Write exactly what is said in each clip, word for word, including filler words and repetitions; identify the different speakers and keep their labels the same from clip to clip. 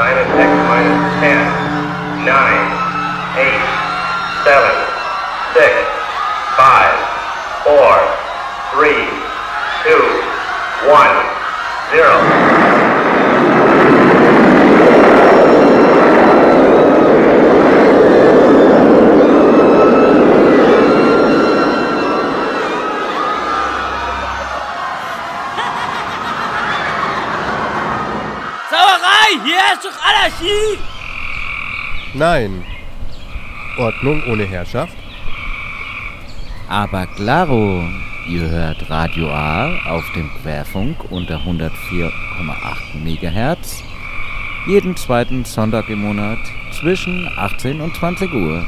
Speaker 1: minus X minus ten, nine, eight, seven, six, five, four, three, two, one, zero.
Speaker 2: Hier ist doch Anarchie!
Speaker 3: Nein. Ordnung ohne Herrschaft?
Speaker 4: Aber claro, ihr hört Radio A auf dem Querfunk unter hundertvier Komma acht Megahertz jeden zweiten Sonntag im Monat zwischen achtzehn und zwanzig Uhr.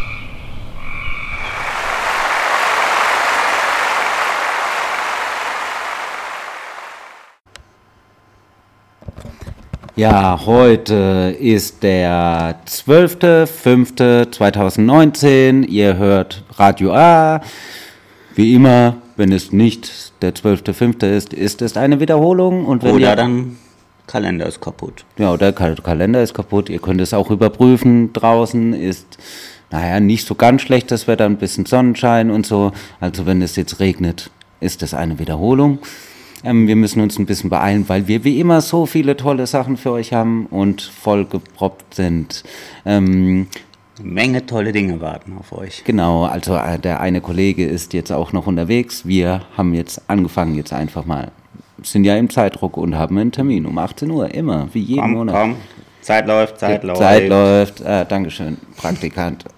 Speaker 4: Ja, heute ist der zwölfter fünfter zweitausendneunzehn. Ihr hört Radio A. Wie immer, wenn es nicht der zwölfter fünfter ist, ist es eine Wiederholung. Und wenn
Speaker 5: Oder
Speaker 4: ihr,
Speaker 5: dann Kalender ist kaputt.
Speaker 4: Ja, oder Kal- Kalender ist kaputt. Ihr könnt es auch überprüfen. Draußen ist, naja, nicht so ganz schlechtes Wetter, ein bisschen Sonnenschein und so. Also wenn es jetzt regnet, ist es eine Wiederholung. Ähm, wir müssen uns ein bisschen beeilen, weil wir wie immer so viele tolle Sachen für euch haben und vollgeproppt sind. Ähm,
Speaker 5: Eine Menge tolle Dinge warten auf euch.
Speaker 4: genau, also äh, der eine Kollege ist jetzt auch noch unterwegs. Wir haben jetzt angefangen, jetzt einfach mal, sind ja im Zeitdruck und haben einen Termin um achtzehn Uhr, immer, wie jeden
Speaker 5: Komm,
Speaker 4: Monat.
Speaker 5: komm. Zeit läuft, Zeit
Speaker 4: Die
Speaker 5: läuft.
Speaker 4: Zeit läuft, äh, Dankeschön, Praktikant.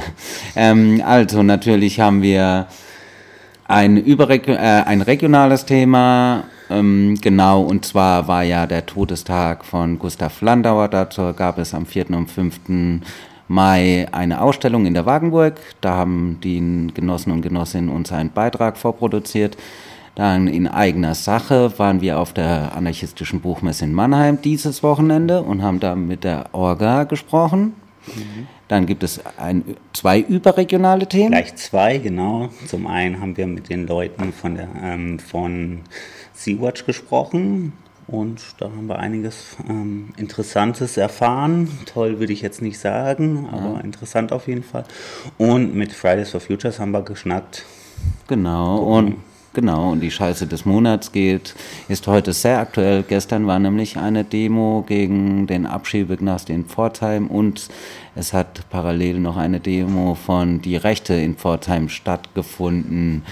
Speaker 4: ähm, also natürlich haben wir ein, überregio- äh, ein regionales Thema, ähm, genau, und zwar war ja der Todestag von Gustav Landauer. Dazu gab es am vierten und fünften Mai eine Ausstellung in der Wagenburg. Da haben die Genossen und Genossinnen uns einen Beitrag vorproduziert. Dann in eigener Sache waren wir auf der anarchistischen Buchmesse in Mannheim dieses Wochenende und haben da mit der Orga gesprochen. Mhm. Dann gibt es ein, zwei überregionale Themen.
Speaker 5: Gleich zwei, genau. Zum einen haben wir mit den Leuten von, der, ähm, von Sea-Watch gesprochen und da haben wir einiges ähm, Interessantes erfahren. Toll würde ich jetzt nicht sagen, aber ja. Interessant auf jeden Fall. Und mit Fridays for Futures haben wir geschnackt.
Speaker 4: Genau, und Genau, und die Scheiße des Monats geht, ist heute sehr aktuell. Gestern war nämlich eine Demo gegen den Abschiebeknast in Pforzheim und es hat parallel noch eine Demo von Die Rechte in Pforzheim stattgefunden.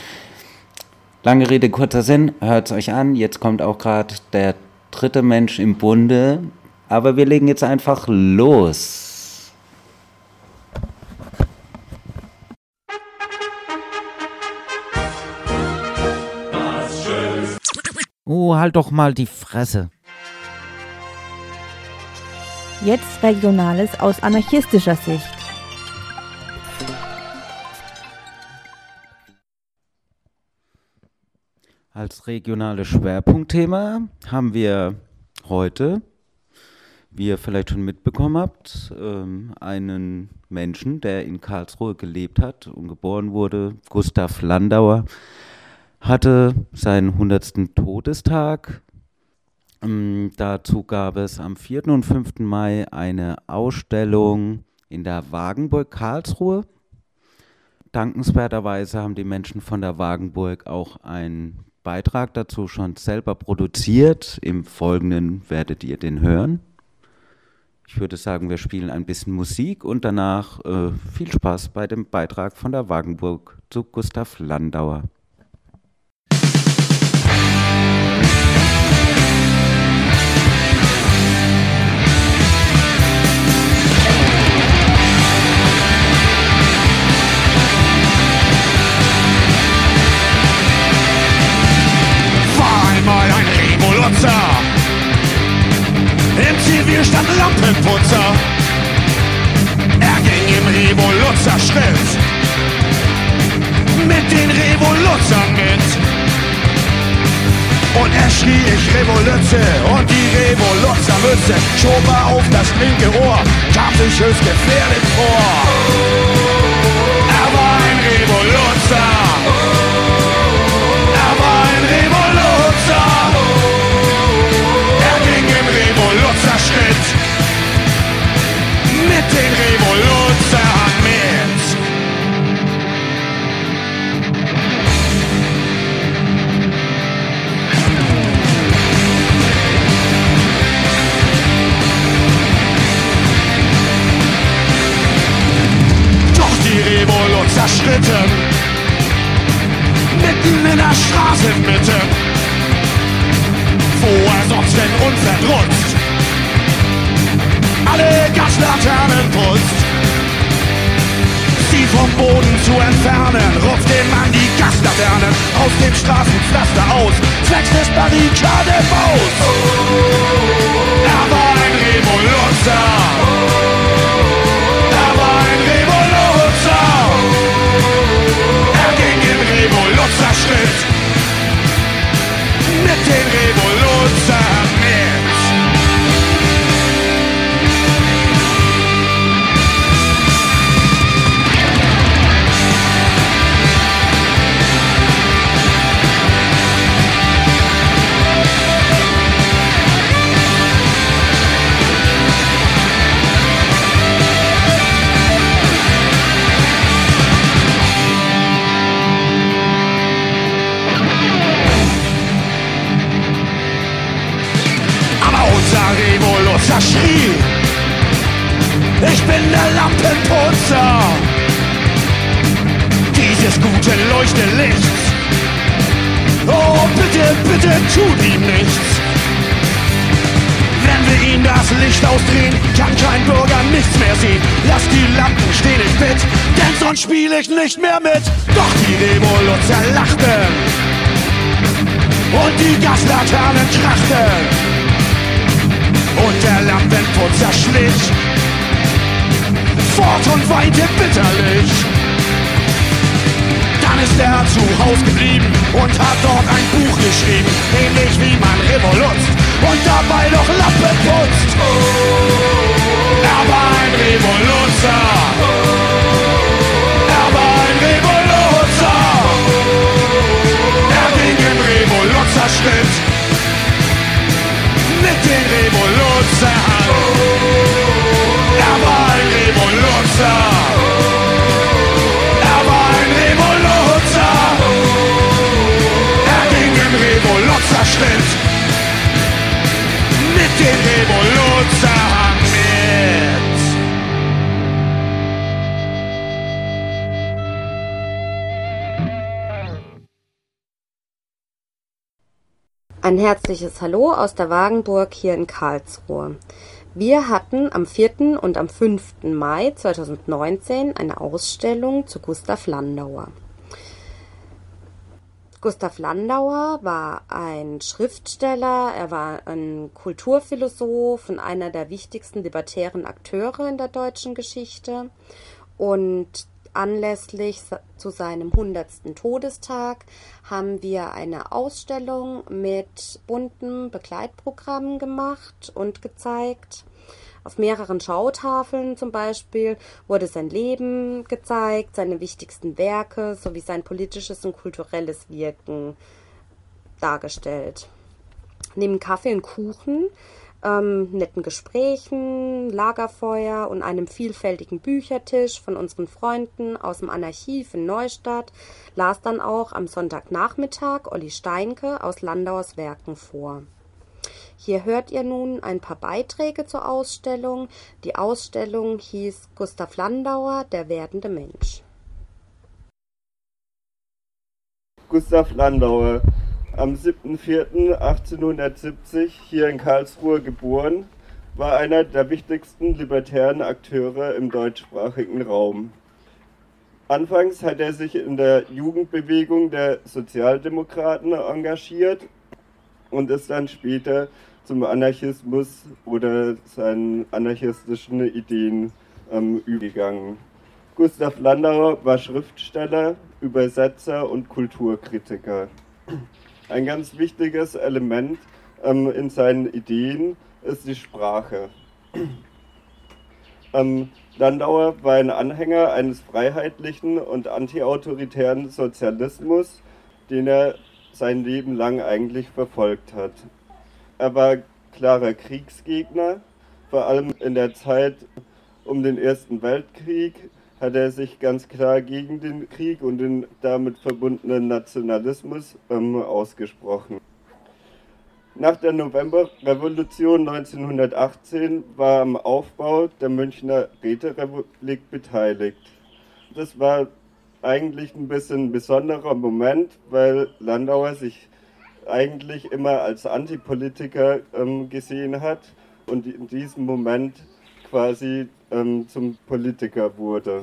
Speaker 4: Lange Rede, kurzer Sinn, hört's euch an. Jetzt kommt auch gerade der dritte Mensch im Bunde, aber wir legen jetzt einfach los. Oh, halt doch mal die Fresse.
Speaker 6: Jetzt Regionales aus anarchistischer Sicht.
Speaker 4: Als regionales Schwerpunktthema haben wir heute, wie ihr vielleicht schon mitbekommen habt, einen Menschen, der in Karlsruhe gelebt hat und geboren wurde, Gustav Landauer, hatte seinen hundertsten Todestag. Ähm, dazu gab es am vierten und fünften Mai eine Ausstellung in der Wagenburg Karlsruhe. Dankenswerterweise haben die Menschen von der Wagenburg auch einen Beitrag dazu schon selber produziert. Im Folgenden werdet ihr den hören. Ich würde sagen, wir spielen ein bisschen Musik und danach äh, viel Spaß bei dem Beitrag von der Wagenburg zu Gustav Landauer.
Speaker 7: Einmal ein Revoluzzer, im Zivil stand Lampenputzer. Er ging im Revoluzerschritt, mit den Revoluzzern mit. Und er schrie, ich Revoluzze, und die Revoluzzermütze schob er auf das linke Ohr, kam sich höchst gefährlich vor. Er war ein Revoluzzer. Er ging im Revoluzerschritt, Schritten, mitten in der Straßenmitte, wo er sonst denn unverdrutzt alle Gaslaternen putzt. Sie vom Boden zu entfernen, ruft dem Mann die Gaslaternen aus dem Straßenpflaster aus, zwecks des Barrikadebaus. Er war ein Revoluzer, er war ein Revoluzer, er ging im Revoluzerschritt mit den Revoluzern mit. Revoluzer schrie, ich bin der Lampenputzer dieses gute Leuchtelichts. Oh, bitte, bitte tut ihm nichts. Wenn wir ihm das Licht ausdrehen, kann kein Bürger nichts mehr sehen. Lass die Lampen stehen, ich bitt, denn sonst spiel ich nicht mehr mit. Doch die Revoluzer lachten und die Gaslaternen krachten. Und der Lampenputzer schlich fort und weinte bitterlich. Dann ist er zu Haus geblieben und hat dort ein Buch geschrieben, ähnlich wie man revolutzt und dabei doch Lampen putzt. Er war ein Revoluzer, er war ein Revoluzer, er ging im Revoluzerschritt mit den Revoluzern. Er war ein Revoluzer, er war ein Revoluzer, er ging im Revoluzerschritt mit den Revoluzern mit.
Speaker 8: Ein herzliches Hallo aus der Wagenburg hier in Karlsruhe. Wir hatten am vierten und am fünften Mai zweitausendneunzehn eine Ausstellung zu Gustav Landauer. Gustav Landauer war ein Schriftsteller, er war ein Kulturphilosoph und einer der wichtigsten libertären Akteure in der deutschen Geschichte. Und anlässlich zu seinem hundertsten Todestag haben wir eine Ausstellung mit bunten Begleitprogrammen gemacht und gezeigt. Auf mehreren Schautafeln zum Beispiel wurde sein Leben gezeigt, seine wichtigsten Werke sowie sein politisches und kulturelles Wirken dargestellt. Neben Kaffee und Kuchen, Ähm, netten Gesprächen, Lagerfeuer und einem vielfältigen Büchertisch von unseren Freunden aus dem Anarchiv in Neustadt las dann auch am Sonntagnachmittag Olli Steinke aus Landauers Werken vor. Hier hört ihr nun ein paar Beiträge zur Ausstellung. Die Ausstellung hieß Gustav Landauer, der werdende Mensch.
Speaker 9: Gustav Landauer, am siebten vierten achtzehnhundertsiebzig hier in Karlsruhe geboren, war einer der wichtigsten libertären Akteure im deutschsprachigen Raum. Anfangs hat er sich in der Jugendbewegung der Sozialdemokraten engagiert und ist dann später zum Anarchismus oder seinen anarchistischen Ideen ähm, übergegangen. Gustav Landauer war Schriftsteller, Übersetzer und Kulturkritiker. Ein ganz wichtiges Element ähm, in seinen Ideen ist die Sprache. Ähm, Landauer war ein Anhänger eines freiheitlichen und antiautoritären Sozialismus, den er sein Leben lang eigentlich verfolgt hat. Er war klarer Kriegsgegner, vor allem in der Zeit um den Ersten Weltkrieg hat er sich ganz klar gegen den Krieg und den damit verbundenen Nationalismus ähm, ausgesprochen. Nach der Novemberrevolution neunzehnhundertachtzehn war er am Aufbau der Münchner Räterepublik beteiligt. Das war eigentlich ein bisschen ein besonderer Moment, weil Landauer sich eigentlich immer als Antipolitiker ähm, gesehen hat und in diesem Moment quasi ähm, zum Politiker wurde.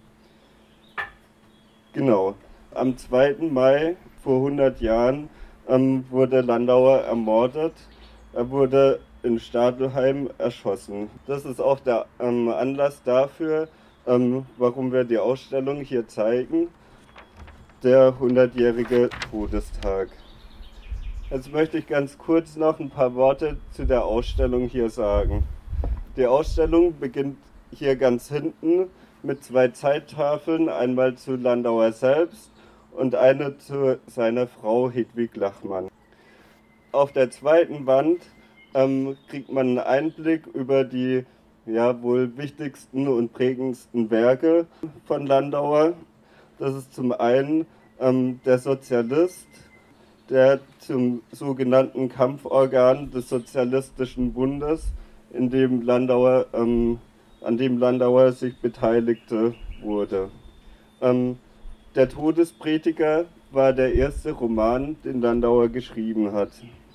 Speaker 9: Genau. Am zweiten Mai vor hundert Jahren ähm, wurde Landauer ermordet. Er wurde in Stadelheim erschossen. Das ist auch der ähm, Anlass dafür, ähm, warum wir die Ausstellung hier zeigen, der hundertjährige Todestag. Jetzt möchte ich ganz kurz noch ein paar Worte zu der Ausstellung hier sagen. Die Ausstellung beginnt hier ganz hinten mit zwei Zeittafeln, einmal zu Landauer selbst und eine zu seiner Frau Hedwig Lachmann. Auf der zweiten Wand ähm, kriegt man einen Einblick über die ja, wohl wichtigsten und prägendsten Werke von Landauer. Das ist zum einen ähm, der Sozialist, der zum sogenannten Kampforgan des Sozialistischen Bundes, in dem Landauer, ähm, an dem Landauer sich beteiligte, wurde. Ähm, der Todesprediger war der erste Roman, den Landauer geschrieben hat.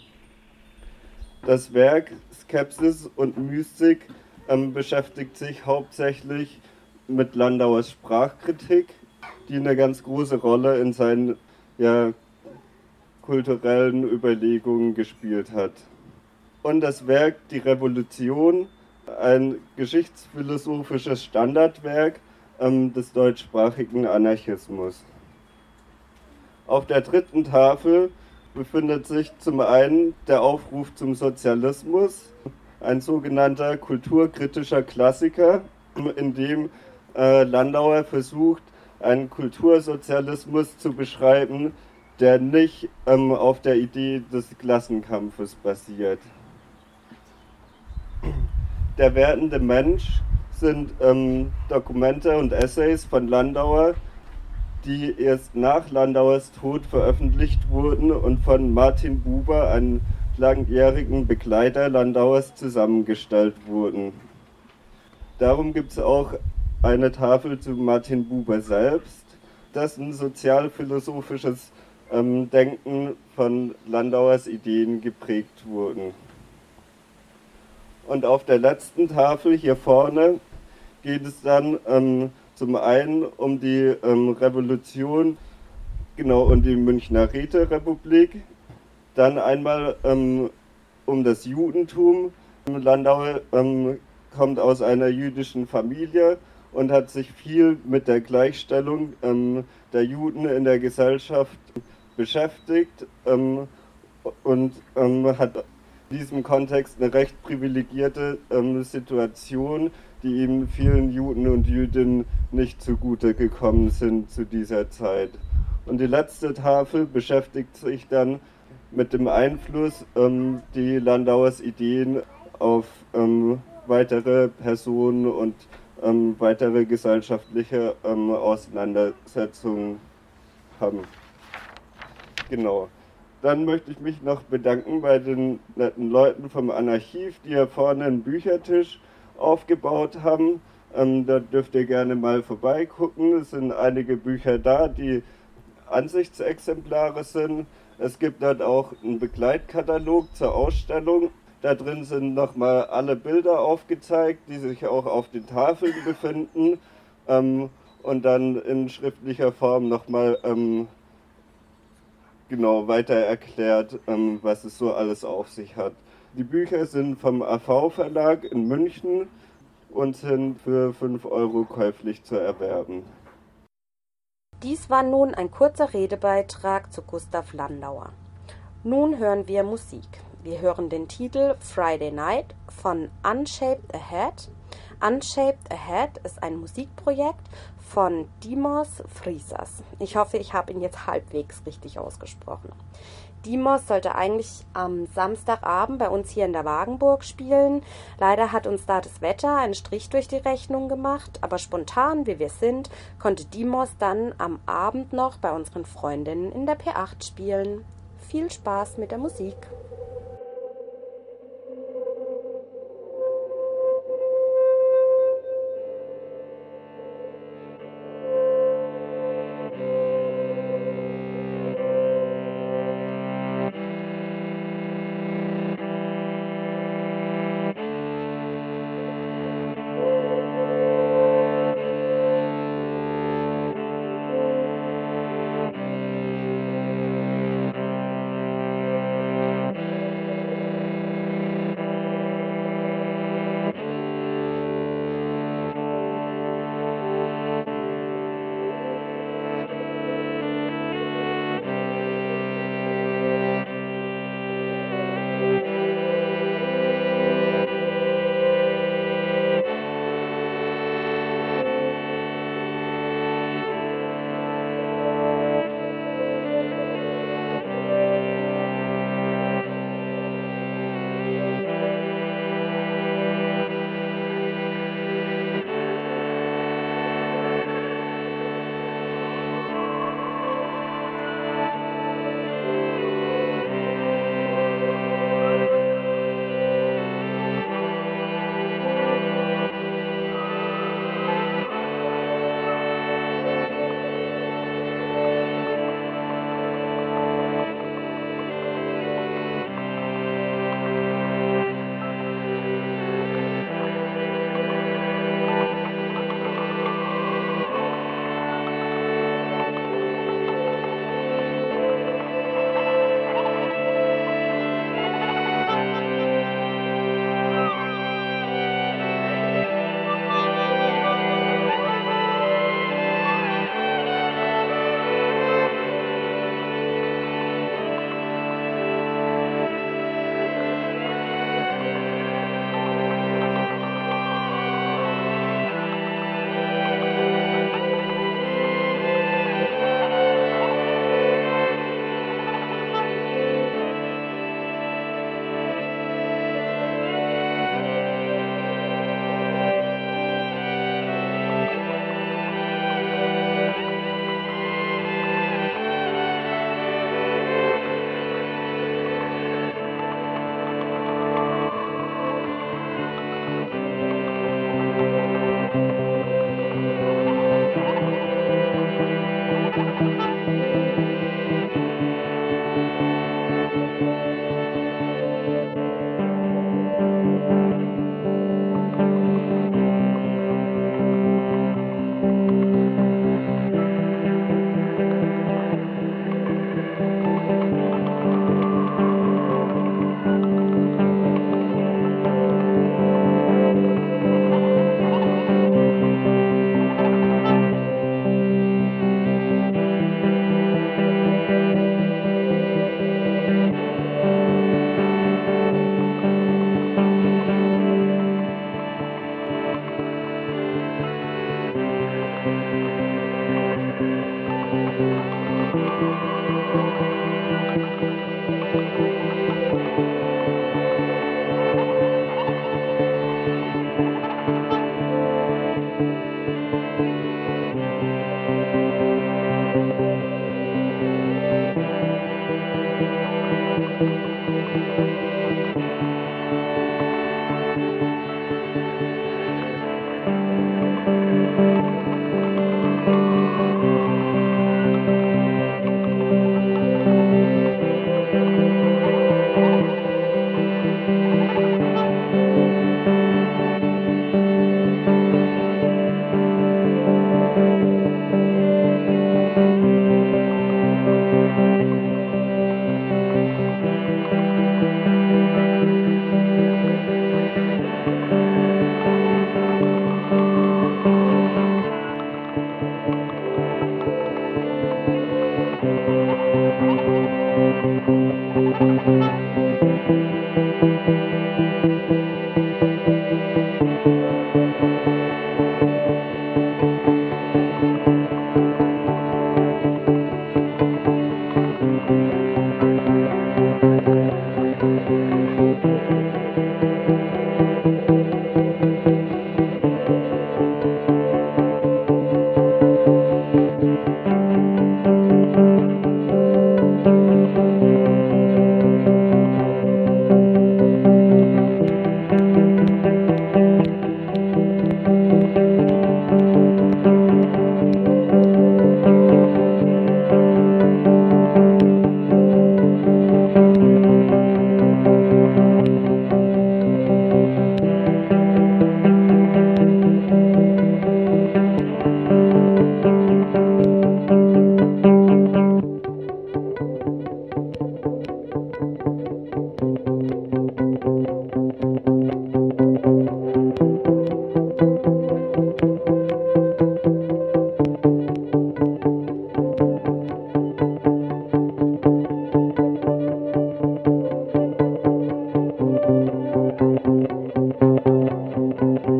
Speaker 9: Das Werk Skepsis und Mystik ähm, beschäftigt sich hauptsächlich mit Landauers Sprachkritik, die eine ganz große Rolle in seinen ja, kulturellen Überlegungen gespielt hat. Und das Werk Die Revolution, ein geschichtsphilosophisches Standardwerk ähm, des deutschsprachigen Anarchismus. Auf der dritten Tafel befindet sich zum einen der Aufruf zum Sozialismus, ein sogenannter kulturkritischer Klassiker, in dem äh, Landauer versucht, einen Kultursozialismus zu beschreiben, der nicht ähm, auf der Idee des Klassenkampfes basiert. Der werdende Mensch sind ähm, Dokumente und Essays von Landauer, die erst nach Landauers Tod veröffentlicht wurden und von Martin Buber, einem langjährigen Begleiter Landauers, zusammengestellt wurden. Darum gibt es auch eine Tafel zu Martin Buber selbst, dessen sozialphilosophisches ähm, Denken von Landauers Ideen geprägt wurden. Und auf der letzten Tafel hier vorne geht es dann ähm, zum einen um die ähm, Revolution, genau, und die Münchner Räterepublik, dann einmal ähm, um das Judentum. Landauer ähm, kommt aus einer jüdischen Familie und hat sich viel mit der Gleichstellung ähm, der Juden in der Gesellschaft beschäftigt ähm, und ähm, hat in diesem Kontext eine recht privilegierte ähm, Situation, die ihm vielen Juden und Jüdinnen nicht zugute gekommen sind zu dieser Zeit. Und die letzte Tafel beschäftigt sich dann mit dem Einfluss, ähm, die Landauers Ideen auf ähm, weitere Personen und ähm, weitere gesellschaftliche ähm, Auseinandersetzungen haben. Genau. Dann möchte ich mich noch bedanken bei den netten Leuten vom Anarchiv, die hier vorne einen Büchertisch aufgebaut haben. Ähm, da dürft ihr gerne mal vorbeigucken. Es sind einige Bücher da, die Ansichtsexemplare sind. Es gibt dort auch einen Begleitkatalog zur Ausstellung. Da drin sind nochmal alle Bilder aufgezeigt, die sich auch auf den Tafeln befinden. Ähm, und dann in schriftlicher Form nochmal ähm, genau weiter erklärt, ähm, was es so alles auf sich hat. Die Bücher sind vom A V-Verlag in München und sind für fünf Euro käuflich zu erwerben.
Speaker 8: Dies war nun ein kurzer Redebeitrag zu Gustav Landauer. Nun hören wir Musik. Wir hören den Titel Friday Night von Unshaped Ahead. Unshaped Ahead ist ein Musikprojekt von Dimos Frisas. Ich hoffe, ich habe ihn jetzt halbwegs richtig ausgesprochen. Dimos sollte eigentlich am Samstagabend bei uns hier in der Wagenburg spielen. Leider hat uns da das Wetter einen Strich durch die Rechnung gemacht, aber spontan wie wir sind, konnte Dimos dann am Abend noch bei unseren Freundinnen in der P acht spielen. Viel Spaß mit der Musik!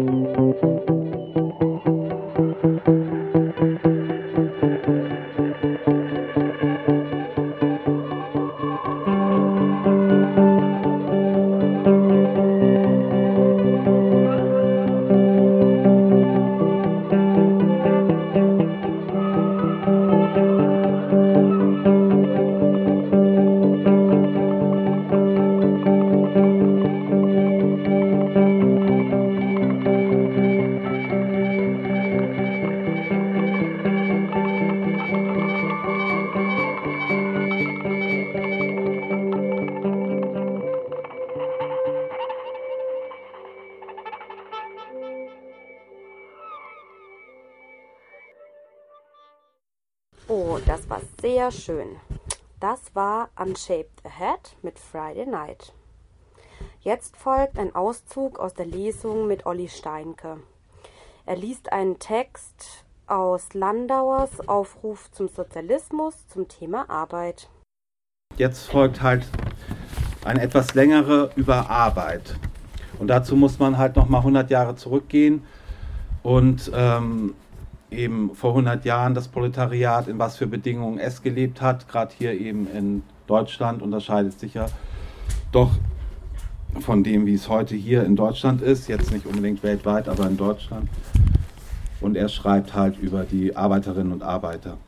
Speaker 8: Oh, das war sehr schön. Das war Unshaped Ahead mit Friday Night. Jetzt folgt ein Auszug aus der Lesung mit Olli Steinke. Er liest einen Text aus Landauers Aufruf zum Sozialismus zum Thema Arbeit.
Speaker 10: Jetzt folgt halt eine etwas längere über Arbeit. Und dazu muss man halt nochmal hundert Jahre zurückgehen und ähm, eben vor hundert Jahren das Proletariat, in was für Bedingungen es gelebt hat, gerade hier eben in Deutschland, unterscheidet sich ja doch von dem, wie es heute hier in Deutschland ist, jetzt nicht unbedingt weltweit, aber in Deutschland. Und er schreibt halt über die Arbeiterinnen und Arbeiter.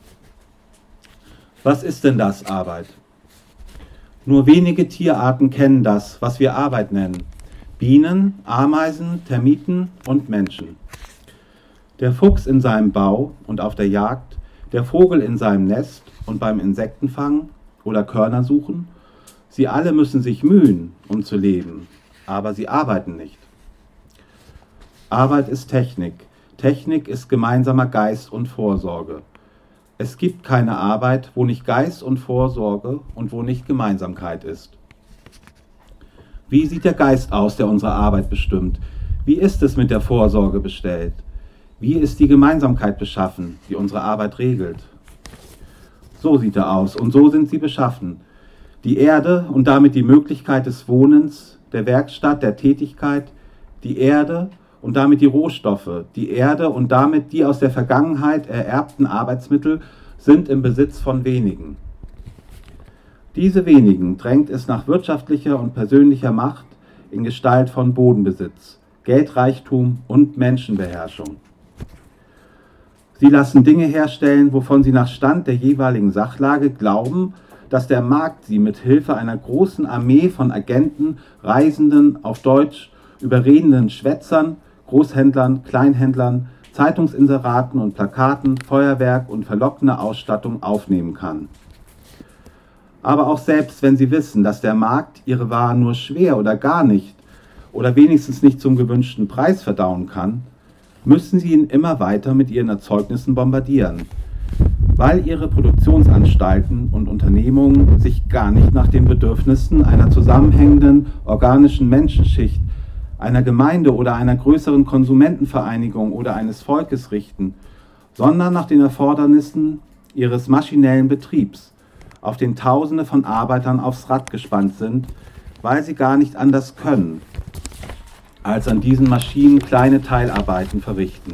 Speaker 10: Was ist denn das, Arbeit? Nur wenige Tierarten kennen das, was wir Arbeit nennen. Bienen, Ameisen, Termiten und Menschen. Der Fuchs in seinem Bau und auf der Jagd, der Vogel in seinem Nest und beim Insektenfang oder Körner suchen, sie alle müssen sich mühen, um zu leben, aber sie arbeiten nicht. Arbeit ist Technik. Technik ist gemeinsamer Geist und Vorsorge. Es gibt keine Arbeit, wo nicht Geist und Vorsorge und wo nicht Gemeinsamkeit ist. Wie sieht der Geist aus, der unsere Arbeit bestimmt? Wie ist es mit der Vorsorge bestellt? Wie ist die Gemeinsamkeit beschaffen, die unsere Arbeit regelt? So sieht er aus und so sind sie beschaffen. Die Erde und damit die Möglichkeit des Wohnens, der Werkstatt, der Tätigkeit, die Erde und damit die Rohstoffe, die Erde und damit die aus der Vergangenheit ererbten Arbeitsmittel sind im Besitz von wenigen. Diese wenigen drängt es nach wirtschaftlicher und persönlicher Macht in Gestalt von Bodenbesitz, Geldreichtum und Menschenbeherrschung. Sie lassen Dinge herstellen, wovon sie nach Stand der jeweiligen Sachlage glauben, dass der Markt sie mit Hilfe einer großen Armee von Agenten, Reisenden, auf Deutsch überredenden Schwätzern, Großhändlern, Kleinhändlern, Zeitungsinseraten und Plakaten, Feuerwerk und verlockender Ausstattung aufnehmen kann. Aber auch selbst wenn sie wissen, dass der Markt ihre Waren nur schwer oder gar nicht oder wenigstens nicht zum gewünschten Preis verdauen kann, müssen sie ihn immer weiter mit ihren Erzeugnissen bombardieren, weil ihre Produktionsanstalten und Unternehmungen sich gar nicht nach den Bedürfnissen einer zusammenhängenden, organischen Menschenschicht, einer Gemeinde oder einer größeren Konsumentenvereinigung oder eines Volkes richten, sondern nach den Erfordernissen ihres maschinellen Betriebs, auf den Tausende von Arbeitern aufs Rad gespannt sind, weil sie gar nicht anders können, als an diesen Maschinen kleine Teilarbeiten verrichten.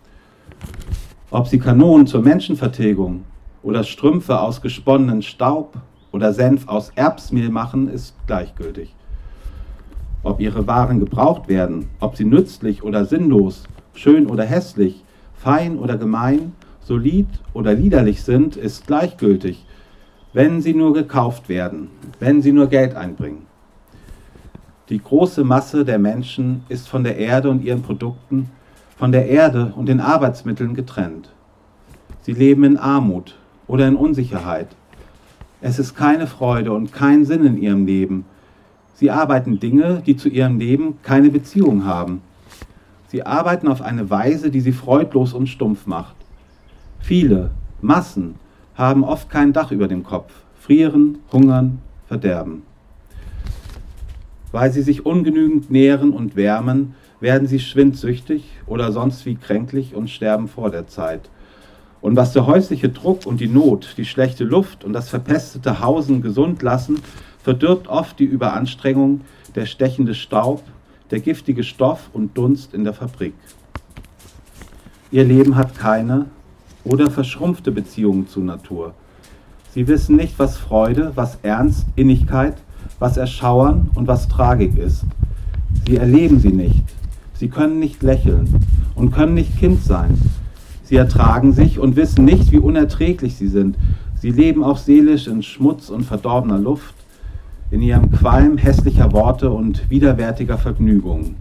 Speaker 10: Ob sie Kanonen zur Menschenvertilgung oder Strümpfe aus gesponnenen Staub oder Senf aus Erbsmehl machen, ist gleichgültig. Ob ihre Waren gebraucht werden, ob sie nützlich oder sinnlos, schön oder hässlich, fein oder gemein, solid oder liederlich sind, ist gleichgültig, wenn sie nur gekauft werden, wenn sie nur Geld einbringen. Die große Masse der Menschen ist von der Erde und ihren Produkten, von der Erde und den Arbeitsmitteln getrennt. Sie leben in Armut oder in Unsicherheit. Es ist keine Freude und kein Sinn in ihrem Leben. Sie arbeiten Dinge, die zu ihrem Leben keine Beziehung haben. Sie arbeiten auf eine Weise, die sie freudlos und stumpf macht. Viele, Massen, haben oft kein Dach über dem Kopf, frieren, hungern, verderben. Weil sie sich ungenügend nähren und wärmen, werden sie schwindsüchtig oder sonst wie kränklich und sterben vor der Zeit. Und was der häusliche Druck und die Not, die schlechte Luft und das verpestete Hausen gesund lassen, verdirbt oft die Überanstrengung, der stechende Staub, der giftige Stoff und Dunst in der Fabrik. Ihr Leben hat keine oder verschrumpfte Beziehungen zur Natur. Sie wissen nicht, was Freude, was Ernst, Innigkeit, was Erschauern und was Tragik ist. Sie erleben sie nicht. Sie können nicht lächeln und können nicht Kind sein. Sie ertragen sich und wissen nicht, wie unerträglich sie sind. Sie leben auch seelisch in Schmutz und verdorbener Luft, in ihrem Qualm hässlicher Worte und widerwärtiger Vergnügungen.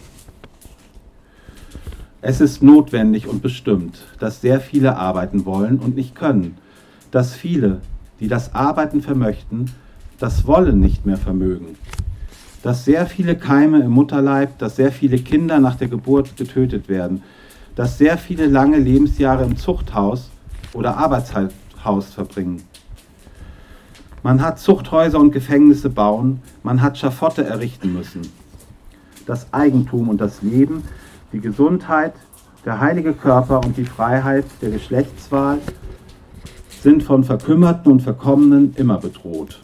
Speaker 10: Es ist notwendig und bestimmt, dass sehr viele arbeiten wollen und nicht können, dass viele, die das Arbeiten vermöchten, das Wollen nicht mehr vermögen, dass sehr viele Keime im Mutterleib, dass sehr viele Kinder nach der Geburt getötet werden, dass sehr viele lange Lebensjahre im Zuchthaus oder Arbeitshaus verbringen. Man hat Zuchthäuser und Gefängnisse bauen, man hat Schaffotte errichten müssen. Das Eigentum und das Leben, die Gesundheit, der heilige Körper und die Freiheit der Geschlechtswahl sind von Verkümmerten und Verkommenen immer bedroht.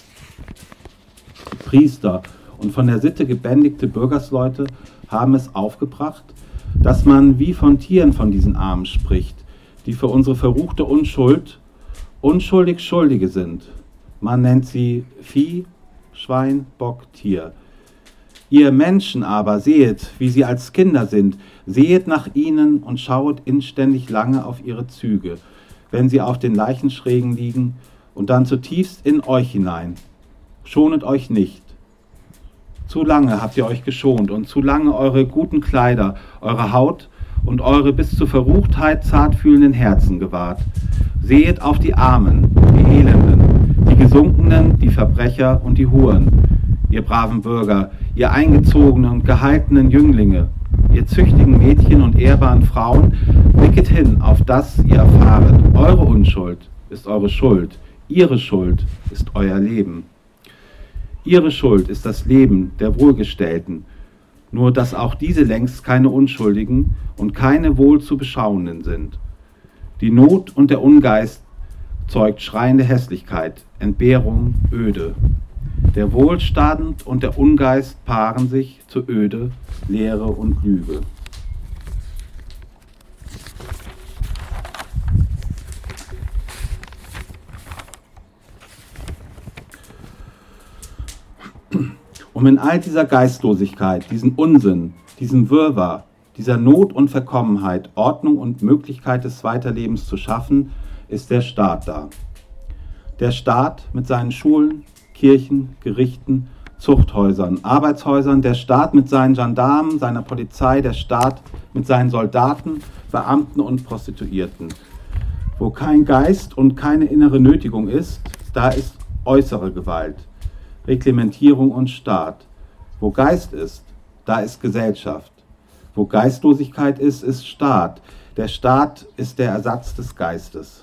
Speaker 10: Die Priester und von der Sitte gebändigte Bürgersleute haben es aufgebracht, dass man wie von Tieren von diesen Armen spricht, die für unsere verruchte Unschuld unschuldig Schuldige sind. Man nennt sie Vieh, Schwein, Bock, Tier. Ihr Menschen aber sehet, wie sie als Kinder sind, sehet nach ihnen und schauet inständig lange auf ihre Züge, wenn sie auf den Leichenschrägen liegen, und dann zutiefst in euch hinein. Schonet euch nicht. Zu lange habt ihr euch geschont und zu lange eure guten Kleider, eure Haut und eure bis zur Verruchtheit zartfühlenden Herzen gewahrt. Sehet auf die Armen, die Elenden, die Gesunkenen, die Verbrecher und die Huren, ihr braven Bürger, ihr eingezogenen und gehaltenen Jünglinge, ihr züchtigen Mädchen und ehrbaren Frauen, blicket hin auf das ihr erfahret. Eure Unschuld ist eure Schuld, ihre Schuld ist euer Leben. Ihre Schuld ist das Leben der Wohlgestellten, nur dass auch diese längst keine Unschuldigen und keine wohl zu beschauenden sind. Die Not und der Ungeist zeugt schreiende Hässlichkeit, Entbehrung, Öde. Der Wohlstand und der Ungeist paaren sich zu Öde, Leere und Lüge. Um in all dieser Geistlosigkeit, diesem Unsinn, diesem Wirrwarr, dieser Not und Verkommenheit Ordnung und Möglichkeit des Weiterlebens zu schaffen, ist der Staat da. Der Staat mit seinen Schulen, Kirchen, Gerichten, Zuchthäusern, Arbeitshäusern, der Staat mit seinen Gendarmen, seiner Polizei, der Staat mit seinen Soldaten, Beamten und Prostituierten. Wo kein Geist und keine innere Nötigung ist, da ist äußere Gewalt, Reglementierung und Staat. Wo Geist ist, da ist Gesellschaft. Wo Geistlosigkeit ist, ist Staat. Der Staat ist der Ersatz des Geistes.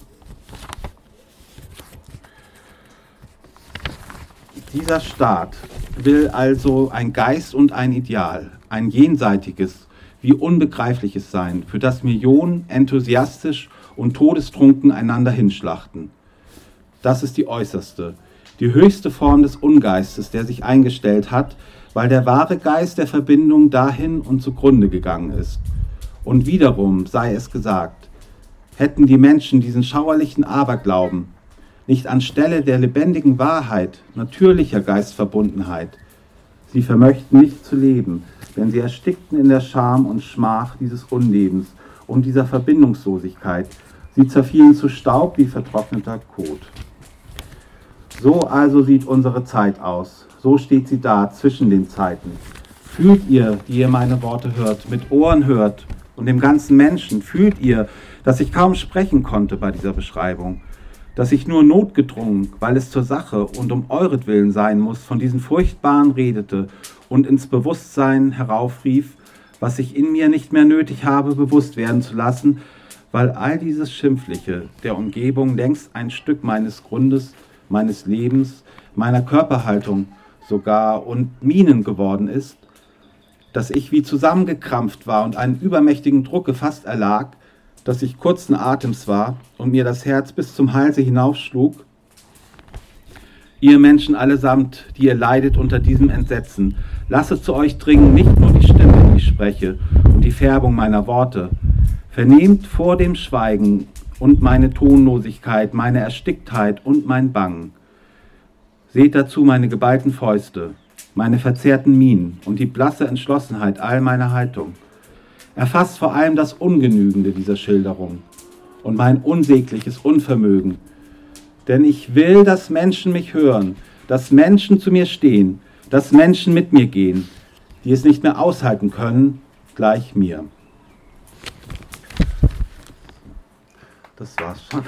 Speaker 10: Dieser Staat will also ein Geist und ein Ideal, ein jenseitiges, wie unbegreifliches sein, für das Millionen enthusiastisch und todestrunken einander hinschlachten. Das ist die äußerste, die höchste Form des Ungeistes, der sich eingestellt hat, weil der wahre Geist der Verbindung dahin und zugrunde gegangen ist. Und wiederum sei es gesagt, hätten die Menschen diesen schauerlichen Aberglauben nicht anstelle der lebendigen Wahrheit, natürlicher Geistverbundenheit, sie vermöchten nicht zu leben, denn sie erstickten in der Scham und Schmach dieses Unlebens und dieser Verbindungslosigkeit. Sie zerfielen zu Staub wie vertrockneter Kot. So also sieht unsere Zeit aus. So steht sie da zwischen den Zeiten. Fühlt ihr, die ihr meine Worte hört, mit Ohren hört und dem ganzen Menschen, fühlt ihr, dass ich kaum sprechen konnte bei dieser Beschreibung, dass ich nur notgedrungen, weil es zur Sache und um euretwillen sein muss, von diesen Furchtbaren redete und ins Bewusstsein heraufrief, was ich in mir nicht mehr nötig habe, bewusst werden zu lassen, weil all dieses Schimpfliche der Umgebung längst ein Stück meines Grundes, meines Lebens, meiner Körperhaltung sogar und Minen geworden ist, dass ich wie zusammengekrampft war und einen übermächtigen Druck gefasst erlag, dass ich kurzen Atems war und mir das Herz bis zum Halse hinaufschlug. Ihr Menschen allesamt, die ihr leidet unter diesem Entsetzen, lasset zu euch dringen nicht nur die Stimme, die ich spreche, und die Färbung meiner Worte. Vernehmt vor dem Schweigen und meine Tonlosigkeit, meine Ersticktheit und mein Bangen. Seht dazu meine geballten Fäuste, meine verzerrten Mienen und die blasse Entschlossenheit all meiner Haltung. Erfasst vor allem das Ungenügende dieser Schilderung und mein unsägliches Unvermögen. Denn ich will, dass Menschen mich hören, dass Menschen zu mir stehen, dass Menschen mit mir gehen, die es nicht mehr aushalten können, gleich mir. Das war's schon.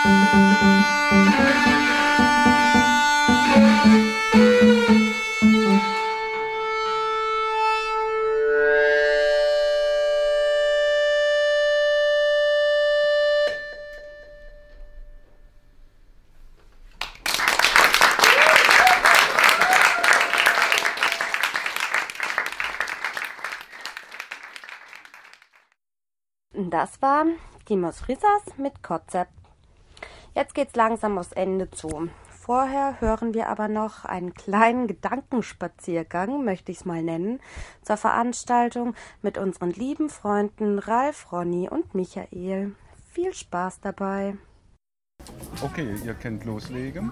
Speaker 8: Das war Dimos Rissas mit Konzept. Jetzt geht's langsam aufs Ende zu. Vorher hören wir aber noch einen kleinen Gedankenspaziergang, möchte ich es mal nennen, zur Veranstaltung mit unseren lieben Freunden Ralf, Ronny und Michael. Viel Spaß dabei.
Speaker 11: Okay, ihr könnt loslegen.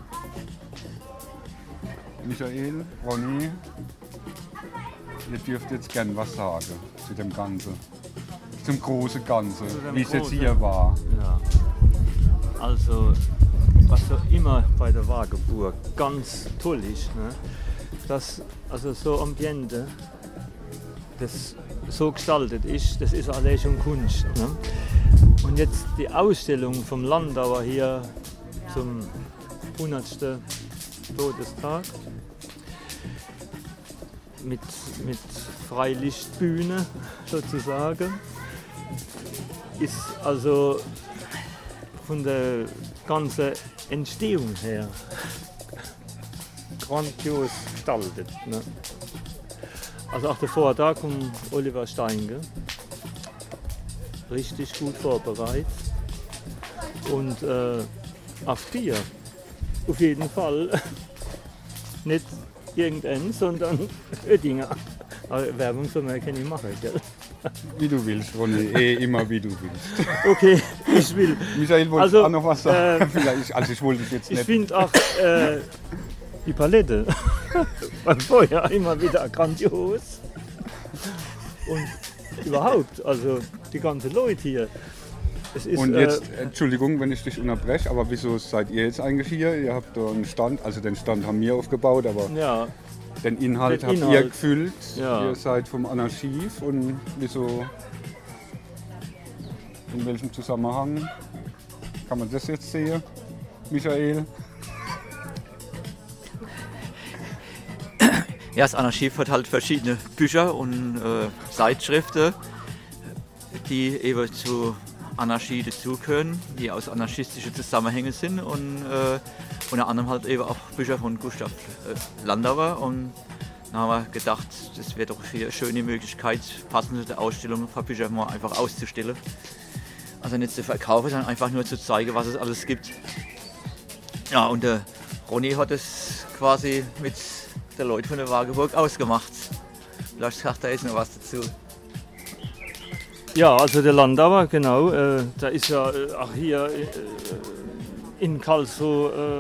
Speaker 11: Michael, Ronny, ihr dürft jetzt gern was sagen zu dem Ganzen. Zum großen Ganzen, wie es jetzt hier war.
Speaker 12: Ja. Also, was so immer bei der Wagenburg ganz toll ist, ne? Dass also so Ambiente, das so gestaltet ist, das ist allein schon Kunst. Ne? Und jetzt die Ausstellung vom Landauer hier zum hundertsten Todestag mit, mit Freilichtbühne sozusagen, ist also von der ganzen Entstehung her grandios gestaltet. Ne? Also auch der Vortrag von Oliver Steinge, richtig gut vorbereitet. Und äh, auf Bier, auf jeden Fall. Nicht irgendein, sondern Oettinger. Aber Werbung soll man ja keine machen, gell?
Speaker 11: Wie du willst, Ronny, eh immer wie du willst.
Speaker 12: Okay, ich will.
Speaker 11: Michael, wolltest
Speaker 12: also,
Speaker 11: du auch noch was sagen?
Speaker 12: Äh,
Speaker 11: Vielleicht, also ich wollte es jetzt nicht.
Speaker 12: Ich finde auch äh, die Palette beim Feuer immer wieder grandios. Und überhaupt, also die ganzen Leute hier. Es ist,
Speaker 11: Und jetzt,
Speaker 12: äh,
Speaker 11: Entschuldigung, wenn ich dich unterbreche, aber wieso seid ihr jetzt eigentlich hier? Ihr habt da einen Stand, also den Stand haben wir aufgebaut, aber
Speaker 12: ja,
Speaker 11: den Inhalt
Speaker 12: den
Speaker 11: habt
Speaker 12: Inhalt.
Speaker 11: ihr gefüllt.
Speaker 12: Ja.
Speaker 11: Ihr seid vom Anarchiv und wieso, in welchem Zusammenhang kann man das jetzt sehen, Michael?
Speaker 13: Ja, das Anarchiv hat halt verschiedene Bücher und äh, Zeitschriften, die eben zu Anarchie dazugehören, die aus anarchistischen Zusammenhängen sind und äh, unter anderem halt eben auch Bücher von Gustav äh, Landauer. Und dann haben wir gedacht, das wäre doch hier eine schöne Möglichkeit, passend zu der Ausstellung von Büchern mal einfach auszustellen. Also nicht zu verkaufen, sondern einfach nur zu zeigen, was es alles gibt. Ja, und der Ronny hat es quasi mit der Leute von der Wagenburg ausgemacht. Vielleicht sagt er jetzt noch was dazu.
Speaker 12: ja, also der Landauer, genau, äh, der ist ja äh, auch hier äh, in Karlsruhe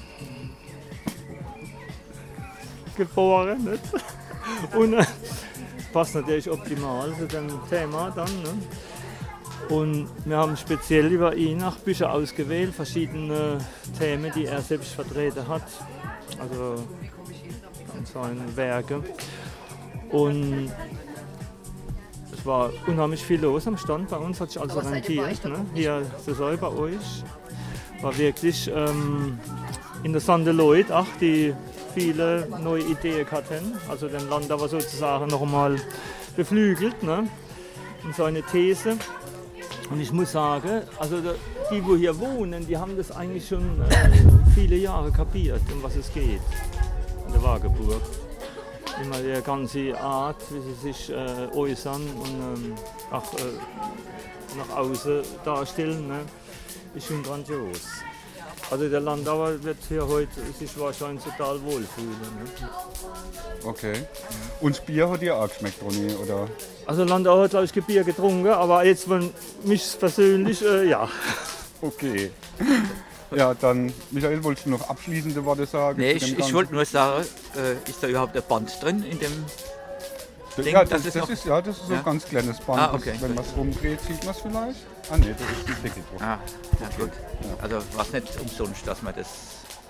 Speaker 12: äh, geboren. Nicht? Und äh, passt natürlich optimal zu dem Thema dann. Ne? Und wir haben speziell über ihn auch Bücher ausgewählt, verschiedene Themen, die er selbst vertreten hat, also in seinen Werken. Und es war unheimlich viel los am Stand bei uns, hat sich also rentiert. Ne? Hier so soll bei euch. War wirklich ähm, interessante Leute, auch die viele neue Ideen hatten. Also den Landauer sozusagen noch einmal beflügelt, ne? In seine These. Und ich muss sagen, also die, die hier wohnen, die haben das eigentlich schon äh, viele Jahre kapiert, um was es geht in der Wagenburg. Immer die ganze Art, wie sie sich äh, äußern und ähm, auch äh, nach außen darstellen, ne, ist schon grandios. Also der Landauer wird hier heute sich wahrscheinlich total wohlfühlen. Ne?
Speaker 11: Okay. Und das Bier hat dir auch geschmeckt, Ronny, oder?
Speaker 12: Also Landauer hat, glaube ich, Bier getrunken, aber jetzt von mich persönlich, äh, ja.
Speaker 11: Okay. Ja, dann, Michael, wolltest du noch abschließende Worte sagen?
Speaker 13: Nee, ich, ich wollte nur sagen, äh, ist da überhaupt ein Band drin in dem Ding?
Speaker 11: Ja, das,
Speaker 13: das
Speaker 11: das,
Speaker 13: ist,
Speaker 11: ist, ja, das ist so
Speaker 13: ja?
Speaker 11: ein ganz kleines Band.
Speaker 13: Ah, okay,
Speaker 11: das, wenn
Speaker 13: gut.
Speaker 11: man es rumdreht, sieht man es vielleicht. Ah ne, das ist die Deckel drauf.
Speaker 13: Ah, ja,
Speaker 11: okay.
Speaker 13: gut.
Speaker 11: Ja.
Speaker 13: Also war es nicht umsonst, dass man das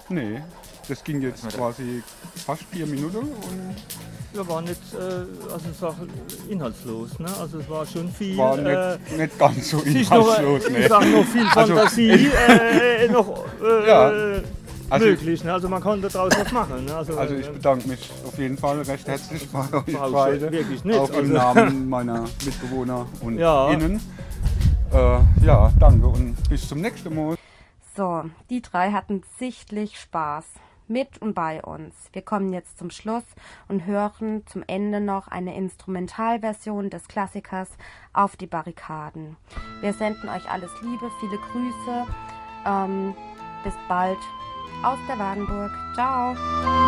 Speaker 11: Nee, das ging jetzt quasi fast vier Minuten und
Speaker 12: wir waren nicht, äh, also es war inhaltslos, ne? Also es war schon viel.
Speaker 11: War nicht,
Speaker 12: äh,
Speaker 11: nicht ganz so
Speaker 12: sich
Speaker 11: inhaltslos,
Speaker 12: noch,
Speaker 11: ne?
Speaker 12: Ich sag noch viel Fantasie äh, noch äh,
Speaker 11: ja. also,
Speaker 12: möglich, ne? Also man konnte daraus was machen. Ne? Also,
Speaker 11: also ich bedanke mich auf jeden Fall recht herzlich bei euch beide,
Speaker 12: wirklich nicht.
Speaker 11: auch im
Speaker 12: also.
Speaker 11: Namen meiner Mitbewohner und
Speaker 12: ja.
Speaker 11: Innen. Äh, ja, danke und bis zum nächsten Mal.
Speaker 8: So, die drei hatten sichtlich Spaß mit und bei uns. Wir kommen jetzt zum Schluss und hören zum Ende noch eine Instrumentalversion des Klassikers Auf die Barrikaden. Wir senden euch alles Liebe, viele Grüße. Ähm, bis bald aus der Wagenburg. Ciao!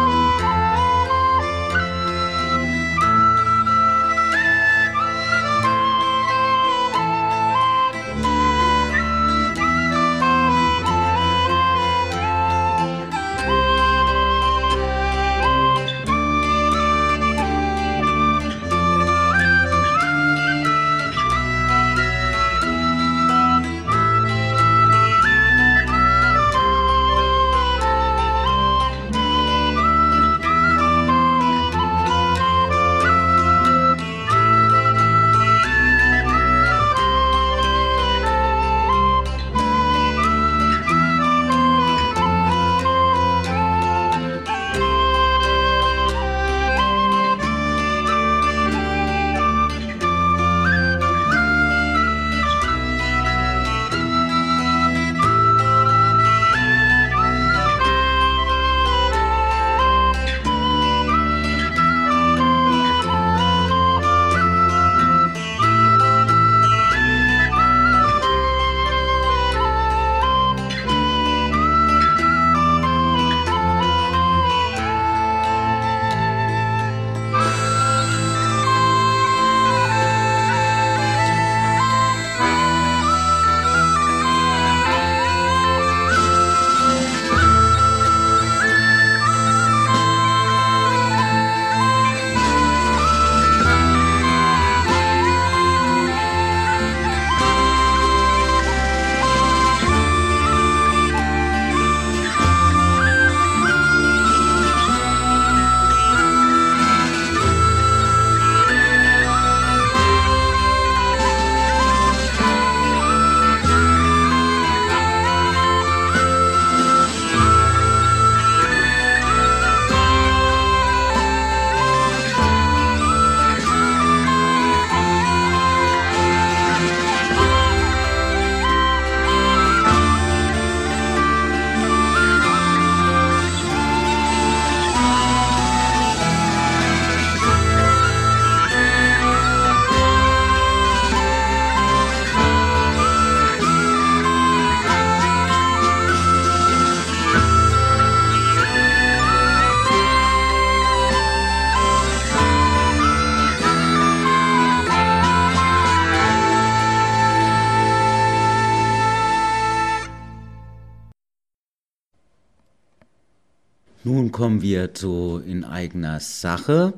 Speaker 4: Nun kommen wir zu In eigener Sache.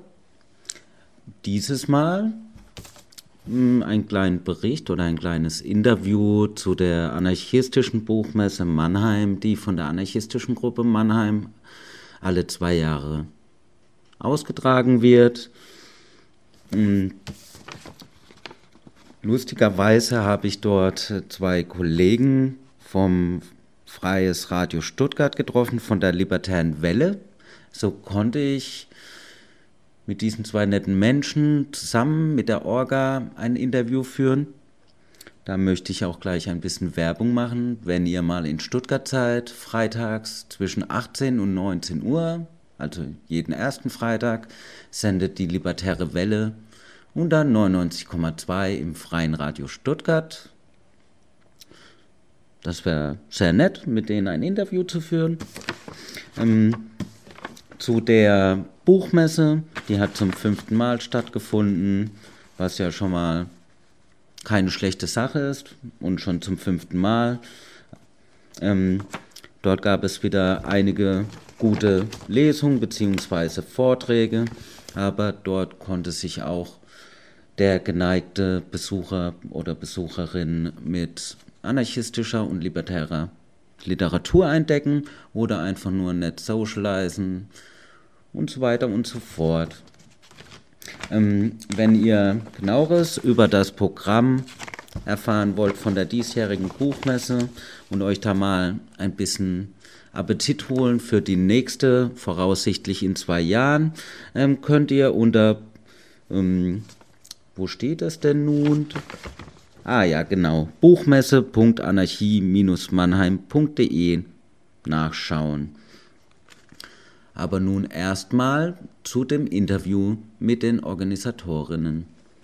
Speaker 4: Dieses Mal mh, ein kleinen Bericht oder ein kleines Interview zu der anarchistischen Buchmesse Mannheim, die von der anarchistischen Gruppe Mannheim alle zwei Jahre ausgetragen wird. Mh, lustigerweise habe ich dort zwei Kollegen vom Freies Radio Stuttgart getroffen, von der Libertären Welle. So konnte ich mit diesen zwei netten Menschen zusammen mit der Orga ein Interview führen. Da möchte ich auch gleich ein bisschen Werbung machen. Wenn ihr mal in Stuttgart seid, freitags zwischen achtzehn und neunzehn Uhr, also jeden ersten Freitag, sendet die Libertäre Welle unter neunundneunzig Komma zwei im Freien Radio Stuttgart. Das wäre sehr nett, mit denen ein Interview zu führen. Ähm, zu der Buchmesse, die hat zum fünften Mal stattgefunden, was ja schon mal keine schlechte Sache ist und schon zum fünften Mal. Ähm, dort gab es wieder einige gute Lesungen bzw. Vorträge, aber dort konnte sich auch der geneigte Besucher oder Besucherin mit anarchistischer und libertärer Literatur entdecken oder einfach nur nett socialisen und so weiter und so fort. Ähm, wenn ihr genaueres über das Programm erfahren wollt von der diesjährigen Buchmesse und euch da mal ein bisschen Appetit holen für die nächste, voraussichtlich in zwei Jahren, ähm, könnt ihr unter, ähm, wo steht das denn nun? Ah ja, genau, buchmesse punkt anarchie Bindestrich mannheim punkt de nachschauen. Aber nun erstmal zu dem Interview mit den Organisatorinnen.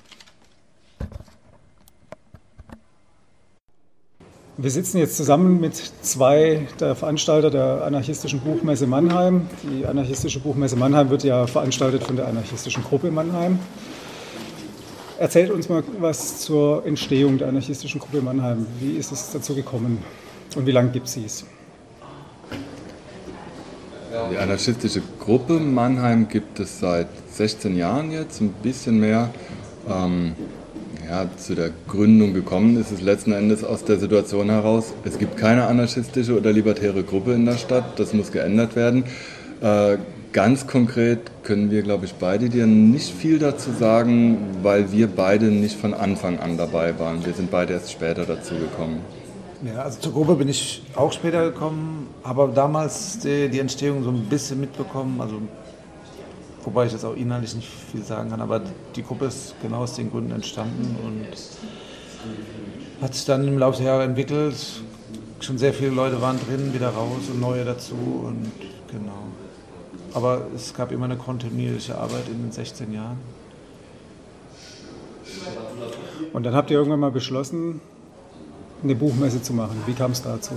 Speaker 14: Wir sitzen jetzt zusammen mit zwei der Veranstalter der Anarchistischen Buchmesse Mannheim. Die Anarchistische Buchmesse Mannheim wird ja veranstaltet von der Anarchistischen Gruppe Mannheim. Erzählt uns mal was zur Entstehung der Anarchistischen Gruppe Mannheim. Wie ist es dazu gekommen und wie lange gibt es sie?
Speaker 15: Die Anarchistische Gruppe Mannheim gibt es seit sechzehn Jahren jetzt, ein bisschen mehr. Ähm, ja, zu der Gründung gekommen ist es letzten Endes aus der Situation heraus, es gibt keine anarchistische oder libertäre Gruppe in der Stadt, das muss geändert werden. Äh, ganz konkret können wir, glaube ich, beide dir nicht viel dazu sagen, weil wir beide nicht von Anfang an dabei waren. Wir sind beide erst später dazu gekommen.
Speaker 16: Ja, also zur Gruppe bin ich auch später gekommen, habe damals die, die Entstehung so ein bisschen mitbekommen, also wobei ich jetzt auch inhaltlich nicht viel sagen kann, aber die Gruppe ist genau aus den Gründen entstanden und hat sich dann im Laufe der Jahre entwickelt. Schon sehr viele Leute waren drin, wieder raus und neue dazu und genau. Aber es gab immer eine kontinuierliche Arbeit in den sechzehn Jahren.
Speaker 14: Und dann habt ihr irgendwann mal beschlossen, eine Buchmesse zu machen. Wie kam es dazu?